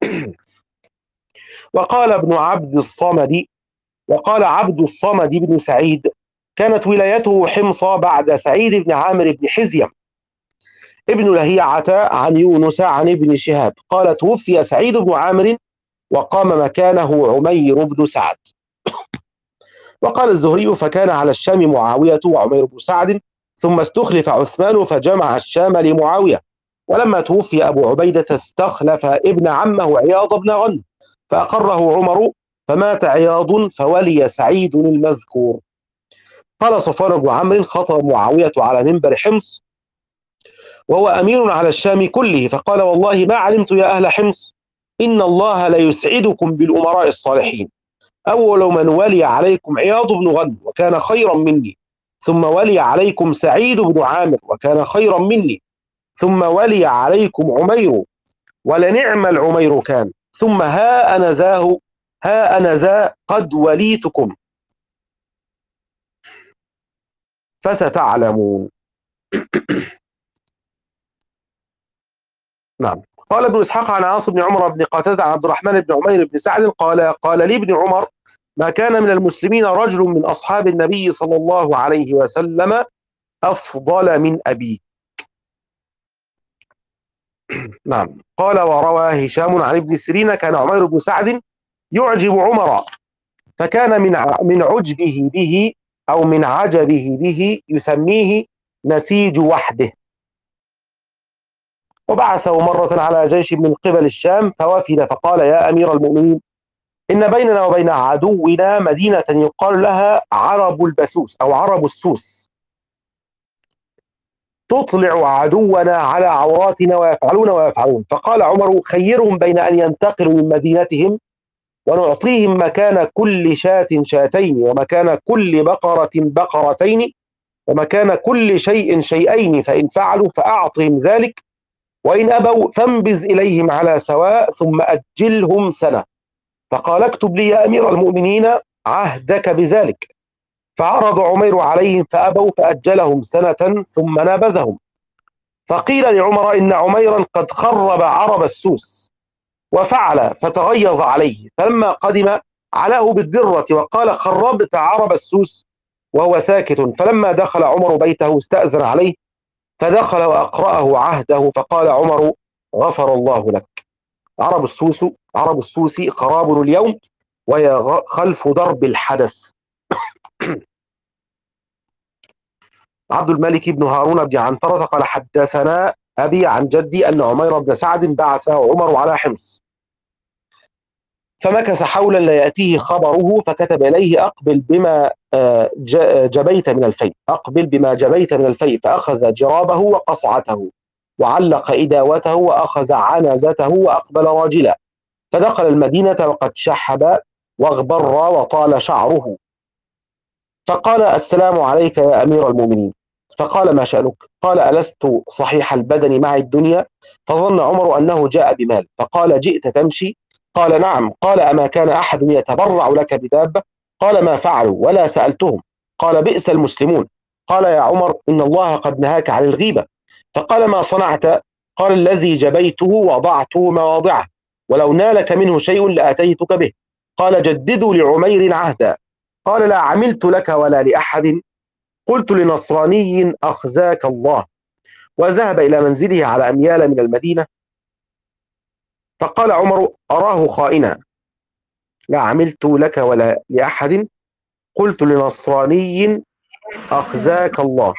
وقال ابن عبد الصمد وقال عبد الصمد بن سعيد: كانت ولايته حمص بعد سعيد بن عامر بن حزيم ابن لهيعة عن يونس عن ابن شهاب قال: توفي سعيد بن عامر وقام مكانه عمير بن سعد. وقال الزهري: فكان على الشام معاوية وعمير بن سعد، ثم استخلف عثمان فجمع الشام لمعاوية. ولما توفي أبو عبيدة استخلف ابن عمه عياض بن غنم فأقره عمر، فمات عياض فولي سعيد المذكور. قال صفوان بن عمرو: خطب معاوية على منبر حمص وهو أمير على الشام كله، فقال: والله ما علمت يا أهل حمص إن الله ليسعدكم بالأمراء الصالحين. أول من ولي عليكم عياض بن غنم وكان خيرا مني، ثم ولي عليكم سعيد بن عامر وكان خيرا مني، ثم ولي عليكم عمير ولنعم العمير كان، ثم ها أنا ذاه ها أنا ذا قد وليتكم فستعلمون. نعم. قال ابن إسحاق عن عاصم بن عمر بن قتادة عن عبد الرحمن بن عمير بن سعد قال: قال لي ابن عمر: ما كان من المسلمين رجل من أصحاب النبي صلى الله عليه وسلم أفضل من أبيك. نعم. قال وروى هشام عن ابن سيرين: كان عمير بن سعد يعجب عمر، فكان من من عجبه به أو من عجبه به يسميه نسيج وحده. وبعثه مرة على جيش من قبل الشام فوفد فقال: يا أمير المؤمنين، إن بيننا وبين عدونا مدينة يقال لها عرب البسوس أو عرب السوس، تطلع عدونا على عوراتنا ويفعلون ويفعلون. فقال عمر: خيرهم بين أن ينتقلوا من مدينتهم ونعطيهم مكان كل شاة شاتين، ومكان كل بقرة بقرتين، ومكان كل شيء شيئين، فإن فعلوا فأعطهم ذلك، وإن أبوا فانبذ إليهم على سواء، ثم أجلهم سنة. فقال: اكتب لي يا أمير المؤمنين عهدك بذلك. فعرض عمير عليهم فأبوا فأجلهم سنة ثم نابذهم. فقيل لعمر: إن عميرا قد خرب عرب السوس وفعل، فتغيظ عليه، فلما قدم علاه بالدرة وقال: خربت عرب السوس، وهو ساكت. فلما دخل عمر بيته استأذن عليه، فدخل وأقرأه عهده، فقال عمر: غفر الله لك. عرب السوس عرب السوس خراب اليوم، وهي خلف درب الحدث. عبد الملك بن هارون بن عنترة قال: حدثنا أبي عن جدي أن عمير بن سعد بعث عمر على حمص، فمكث حولا لا يأتيه خبره، فكتب إليه: أقبل بما جبيت من الفيء أقبل بما جبيت من الفيء فأخذ جرابه وقصعته وعلق إداوته وأخذ عنزته وأقبل راجلا، فدخل المدينة وقد شحب واغبر وطال شعره، فقال: السلام عليك يا أمير المؤمنين. فقال: ما شأنك؟ قال: ألست صحيح البدن معي الدنيا؟ فظن عمر أنه جاء بمال، فقال: جئت تمشي؟ قال: نعم. قال: أما كان أحد يتبرع لك بدابة؟ قال: ما فعلوا ولا سألتهم. قال: بئس المسلمون. قال: يا عمر، إن الله قد نهاك عن الغيبة. فقال: ما صنعت؟ قال: الذي جبيته وضعته مواضعه، ولو نالك منه شيء لأتيتك به. قال: جددوا لعمير عهدا. قال: لا عملت لك ولا لأحد، قلت لنصراني أخزاك الله. وذهب إلى منزله على أميال من المدينة. فقال عمر: أراه خائنا، لا عملت لك ولا لأحد، قلت لنصراني أخزاك الله.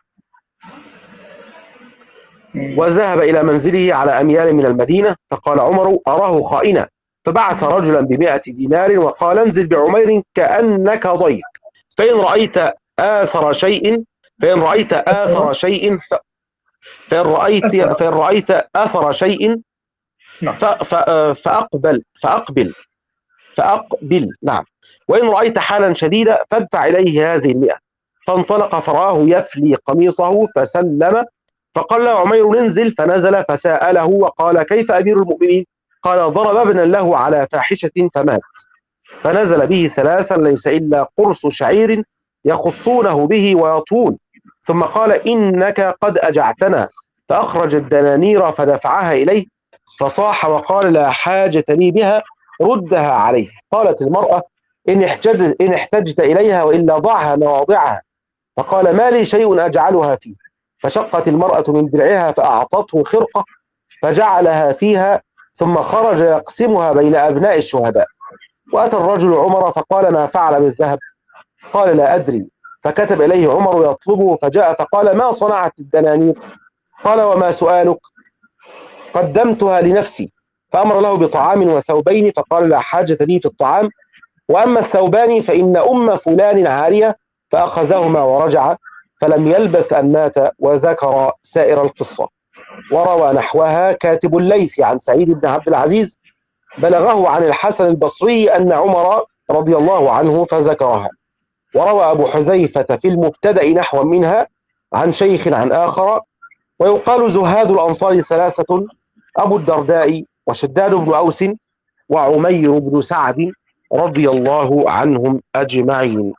وذهب إلى منزله على أميال من المدينة. فقال عمر: أراه خائنا. فبعث رجلا بمائة دينار وقال: انزل بعمير كأنك ضيف، فإن رأيت آثر شيء فإن رأيت آثر شيء ف... فإن رأيت فإن رأيت آثر شيء ف... ف... فأقبل فأقبل فأقبل نعم وإن رأيت حالا شديدة فادفع إليه هذه المئة. فانطلق فرآه يفلي قميصه فسلم، فقال له عمير: انزل. فنزل فسأله وقال: كيف أمير المؤمنين؟ قال: ضرب ابنا له على فاحشة فمات. فنزل به ثلاثا ليس إلا قرص شعير يخصونه به ويطوون، ثم قال: إنك قد أجعتنا. فأخرج الدنانير فدفعها إليه، فصاح وقال: لا حاجة لي بها، ردها عليه. قالت المرأة: إن احتجت, إن احتجت إليها وإلا ضعها مواضعها. فقال: ما لي شيء أجعلها فيه. فشقت المرأة من درعها فأعطته خرقة فجعلها فيها، ثم خرج يقسمها بين أبناء الشهداء. وأتى الرجل عمر فقال: ما فعل بالذهب؟ قال: لا أدري. فكتب إليه عمر يطلبه، فجاء فقال: ما صنعت الدنانير؟ قال: وما سؤالك؟ قدمتها لنفسي. فأمر له بطعام وثوبين، فقال: لا حاجة لي في الطعام، وأما الثوبان فإن أم فلان عارية. فأخذهما ورجع، فلم يلبث أن مات، وذكر سائر القصة. وروى نحوها كاتب الليث عن سعيد بن عبد العزيز بلغه عن الحسن البصري أن عمر رضي الله عنه فذكرها. وروى أبو حذيفة في المبتدأ نحو منها عن شيخ عن آخر. ويقال زهاد الأنصار ثلاثة: أبو الدرداء وشداد بن أوس وعمير بن سعد رضي الله عنهم أجمعين.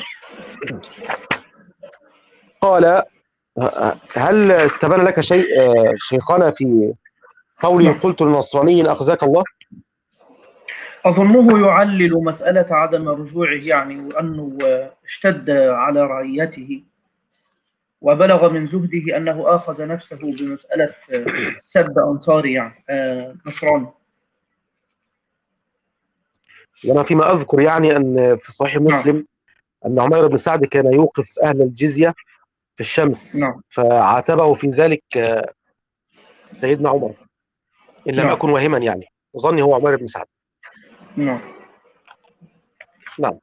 قال: هل استبان لك شيء شيخنا في قوله قلت للنصراني أخزاك الله؟ أظنه يعلل مسألة عدم رجوعه، يعني وأنه اشتد على رعيته وبلغ من زهده أنه آخذ نفسه بمسألة سب أنصاري، يعني نصراني. وأنا فيما أذكر يعني أن في صحيح مسلم نعم. أن عمير بن سعد كان يوقف أهل الجزية في الشمس. نعم. فعاتبه في ذلك سيدنا عمر. إن لم نعم. أكن واهما يعني، ظني هو عمير بن سعد. نعم. نعم.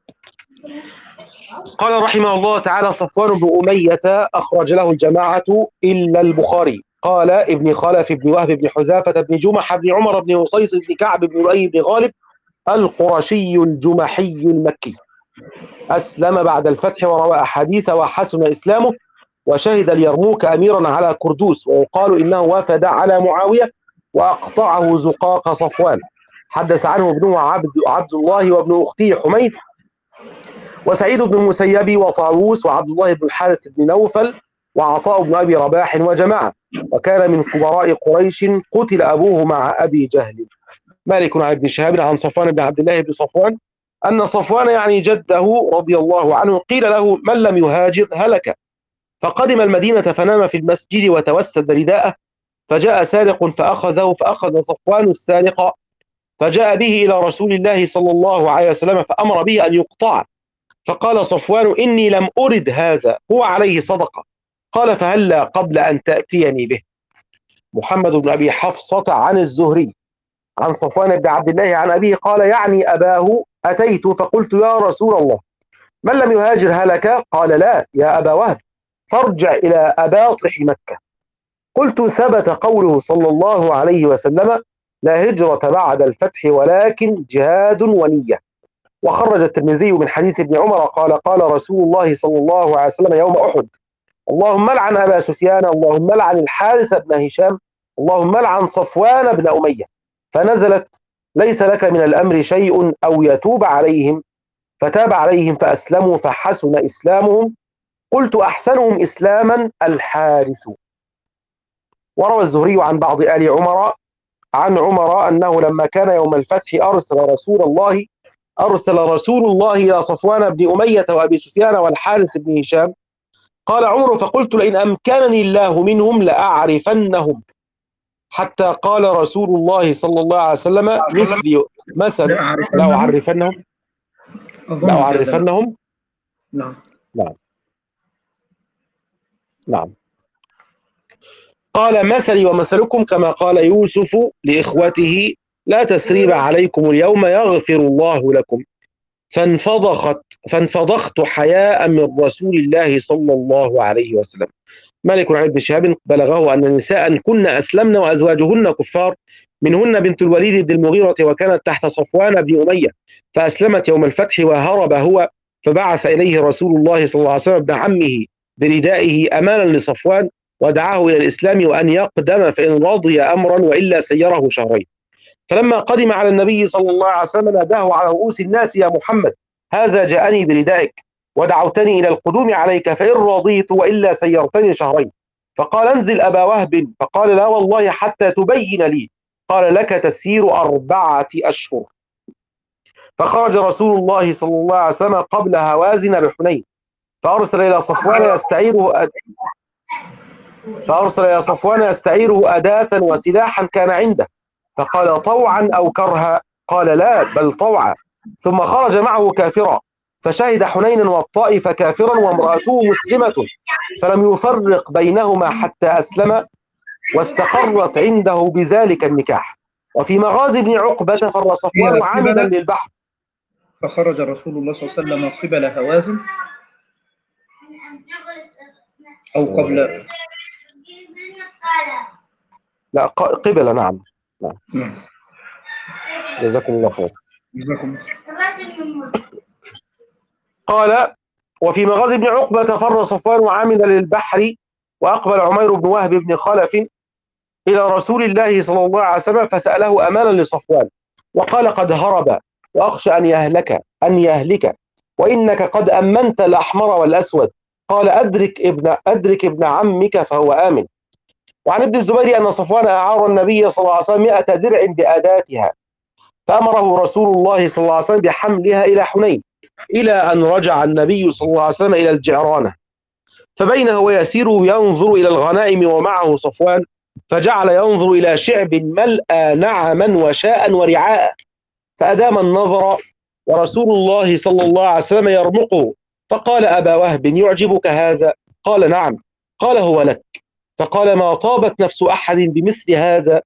قال رحمه الله تعالى: صفوان بن أمية أخرج له الجماعة إلا البخاري. قال ابن خلف بن وهب بن حذافة بن جمح بن عمر بن وصيص بن كعب بن لؤي بن غالب القرشي الجمحي المكي، أسلم بعد الفتح وروى أحاديث وحسن إسلامه، وشهد اليرموك أميرا على كردوس، ويقال إنه وافد على معاوية وأقطعه زقاق صفوان. حدث عنه ابنه عبد, عبد الله وابن أخته حميد وسعيد بن المسيب وطاووس وعبد الله بن الحارث بن نوفل وعطاء بن أبي رباح وجماعة، وكان من كبراء قريش، قتل أبوه مع أبي جهل. مالك عن ابن شهاب عن صفوان بن عبد الله بن صفوان أن صفوان يعني جده رضي الله عنه قيل له: من لم يهاجر هلك. فقدم المدينة فنام في المسجد وتوسد رداءه، فجاء سارق فأخذه، فأخذ صفوان السارق فجاء به إلى رسول الله صلى الله عليه وسلم فأمر به أن يقطع. فقال صفوان: إني لم أرد هذا، هو عليه صدقة. قال: فهلا قبل أن تأتيني به. محمد بن أبي حفصة عن الزهري عن صفوان بن عبد الله عن أبيه قال: يعني أباه: أتيت فقلت: يا رسول الله، من لم يهاجر هلك؟ قال: لا يا أبا وهب، فارجع إلى أباطح مكة. قلت: ثبت قوله صلى الله عليه وسلم: لا هجرة بعد الفتح ولكن جهاد ونية. وخرج الترمذي من حديث ابن عمر قال: قال رسول الله صلى الله عليه وسلم يوم أحد: اللهم لعن أبا سفيان، اللهم لعن الحارث بن هشام، اللهم لعن صفوان بن أمية. فنزلت: ليس لك من الأمر شيء أو يتوب عليهم. فتاب عليهم فأسلموا فحسن إسلامهم. قلت: أحسنهم إسلاما الحارث. وروى الزهري عن بعض آل عمر عن عمر أنه لما كان يوم الفتح أرسل رسول الله أرسل رسول الله إلى صفوان بن أمية وأبي سفيان والحارث بن هشام. قال عمر: فقلت: لئن أمكنني الله منهم لأعرفنهم. حتى قال رسول الله صلى الله عليه وسلم: مثل مثل لأعرفنهم لأعرفنهم نعم. نعم نعم قال: مثلي ومثلكم كما قال يوسف لإخوته: لا تثريب عليكم اليوم يغفر الله لكم. فانفضخت فانفضخت حياء من رسول الله صلى الله عليه وسلم. مالك عن ابن شهاب بلغه أن نساء كن أسلمن وأزواجهن كفار، منهن بنت الوليد بن المغيرة وكانت تحت صفوان بن أمية، فأسلمت يوم الفتح وهرب هو، فبعث إليه رسول الله صلى الله عليه وسلم ابن عمه بردائه أمانا لصفوان، ودعاه إلى الإسلام وأن يقدم فإن رضي أمرا وإلا سيره شهرين. فلما قدم على النبي صلى الله عليه وسلم ناداه على رؤوس الناس: يا محمد، هذا جاءني بردائك ودعوتني إلى القدوم عليك، فإن رضيت وإلا سيرتني شهرين. فقال: انزل أبا وهب. فقال: لا والله حتى تبين لي. قال: لك تسير أربعة أشهر. فخرج رسول الله صلى الله عليه وسلم قبل هوازن بحنين، فأرسل إلى صفوان يستعيره أد... فأرسل إلى صفوان يستعيره أداة وسلاحا كان عنده، فقال: طوعا أو كرها؟ قال: لا بل طوعا. ثم خرج معه كافرا، فشهد حنينا والطائف كافرا وامرأته مسلمة، فلم يفرق بينهما حتى أسلم، واستقرت عنده بذلك النكاح. وفي مغازي ابن عقبة فر صفوان عامدا للبحر. فخرج رسول الله صلى الله عليه وسلم قبل هوازن أو قبل لا قبل. نعم نعم جزاكم الله خير. جزاكم الله. قال: وفي مغازي ابن عقبة فر صفوان عامدا للبحر، وأقبل عمير بن وهب بن خلف إلى رسول الله صلى الله عليه وسلم فسأله أمانا لصفوان، وقال: قد هرب وأخشى أن يهلك أن يهلك وإنك قد أمنت الأحمر والأسود. قال: أدرك ابن أدرك ابن عمك فهو آمن. وعن ابن الزبير أن صفوان أعار النبي صلى الله عليه وسلم مئة درع بأداتها، فأمره رسول الله صلى الله عليه وسلم بحملها إلى حنين، إلى أن رجع النبي صلى الله عليه وسلم إلى الجعرانة. فبينه ويسير ينظر إلى الغنائم ومعه صفوان، فجعل ينظر إلى شعب ملأى نعما وشاء ورعاء، فأدام النظر، ورسول الله صلى الله عليه وسلم يرمقه. فقال: أبا وهب، يعجبك هذا؟ قال: نعم. قال: هو لك. فقال: ما طابت نفس أحد بمثل هذا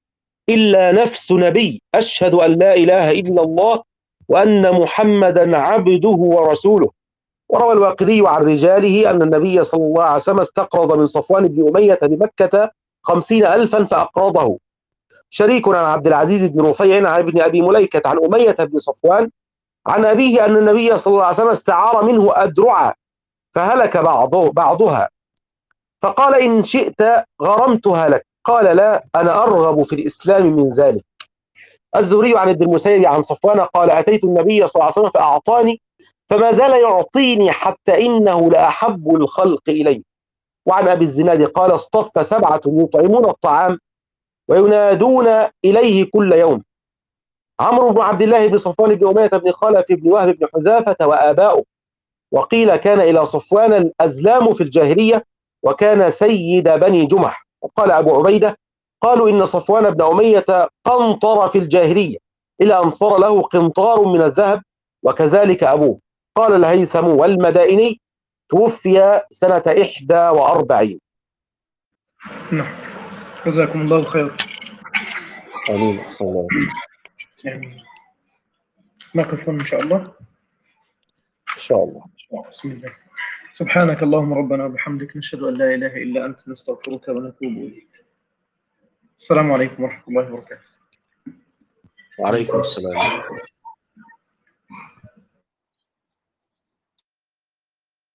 إلا نفس نبي، أشهد أن لا إله إلا الله وأن محمدا عبده ورسوله. وروى الواقدي عن رجاله أن النبي صلى الله عليه وسلم استقرض من صفوان بن أمية بمكة خمسين ألفا فأقرضه. شريك عن عبد العزيز بن رفيع عن ابن أبي مليكة عن أمية بن صفوان عن أبيه أن النبي صلى الله عليه وسلم استعار منه أدرعا فهلك بعضه بعضها، فقال إن شئت غرمتها لك، قال لا، أنا أرغب في الإسلام من ذلك. الزهري عن ابن المسيب عن صفوان قال أتيت النبي صلى الله عليه وسلم فأعطاني فما زال يعطيني حتى إنه لأحب الخلق إلي. وعن أبي الزناد قال اصطف سبعة يطعمون الطعام وينادون إليه كل يوم: عمرو بن عبد الله بن صفوان بن أمية بن خلف بن وهب بن حذافة وآباؤه. وقيل كان إلى صفوان الأزلام في الجاهلية وكان سيد بني جمح. وقال أبو عبيدة قالوا إن صفوان بن أمية قنطر في الجاهلية إلى أن صار له قنطار من الذهب وكذلك أبوه. قال الهيثم والمدائني توفي سنة إحدى وأربعين. نعم، جزاكم الله خير. آمين. أحسن الله. يعني نقف إن شاء الله. إن شاء الله. بسم الله. سبحانك اللهم ربنا وبحمدك، نشهد أن لا إله إلا أنت، نستغفرك ونتوب إليك. السلام عليكم ورحمة الله وبركاته. وعليكم السلام.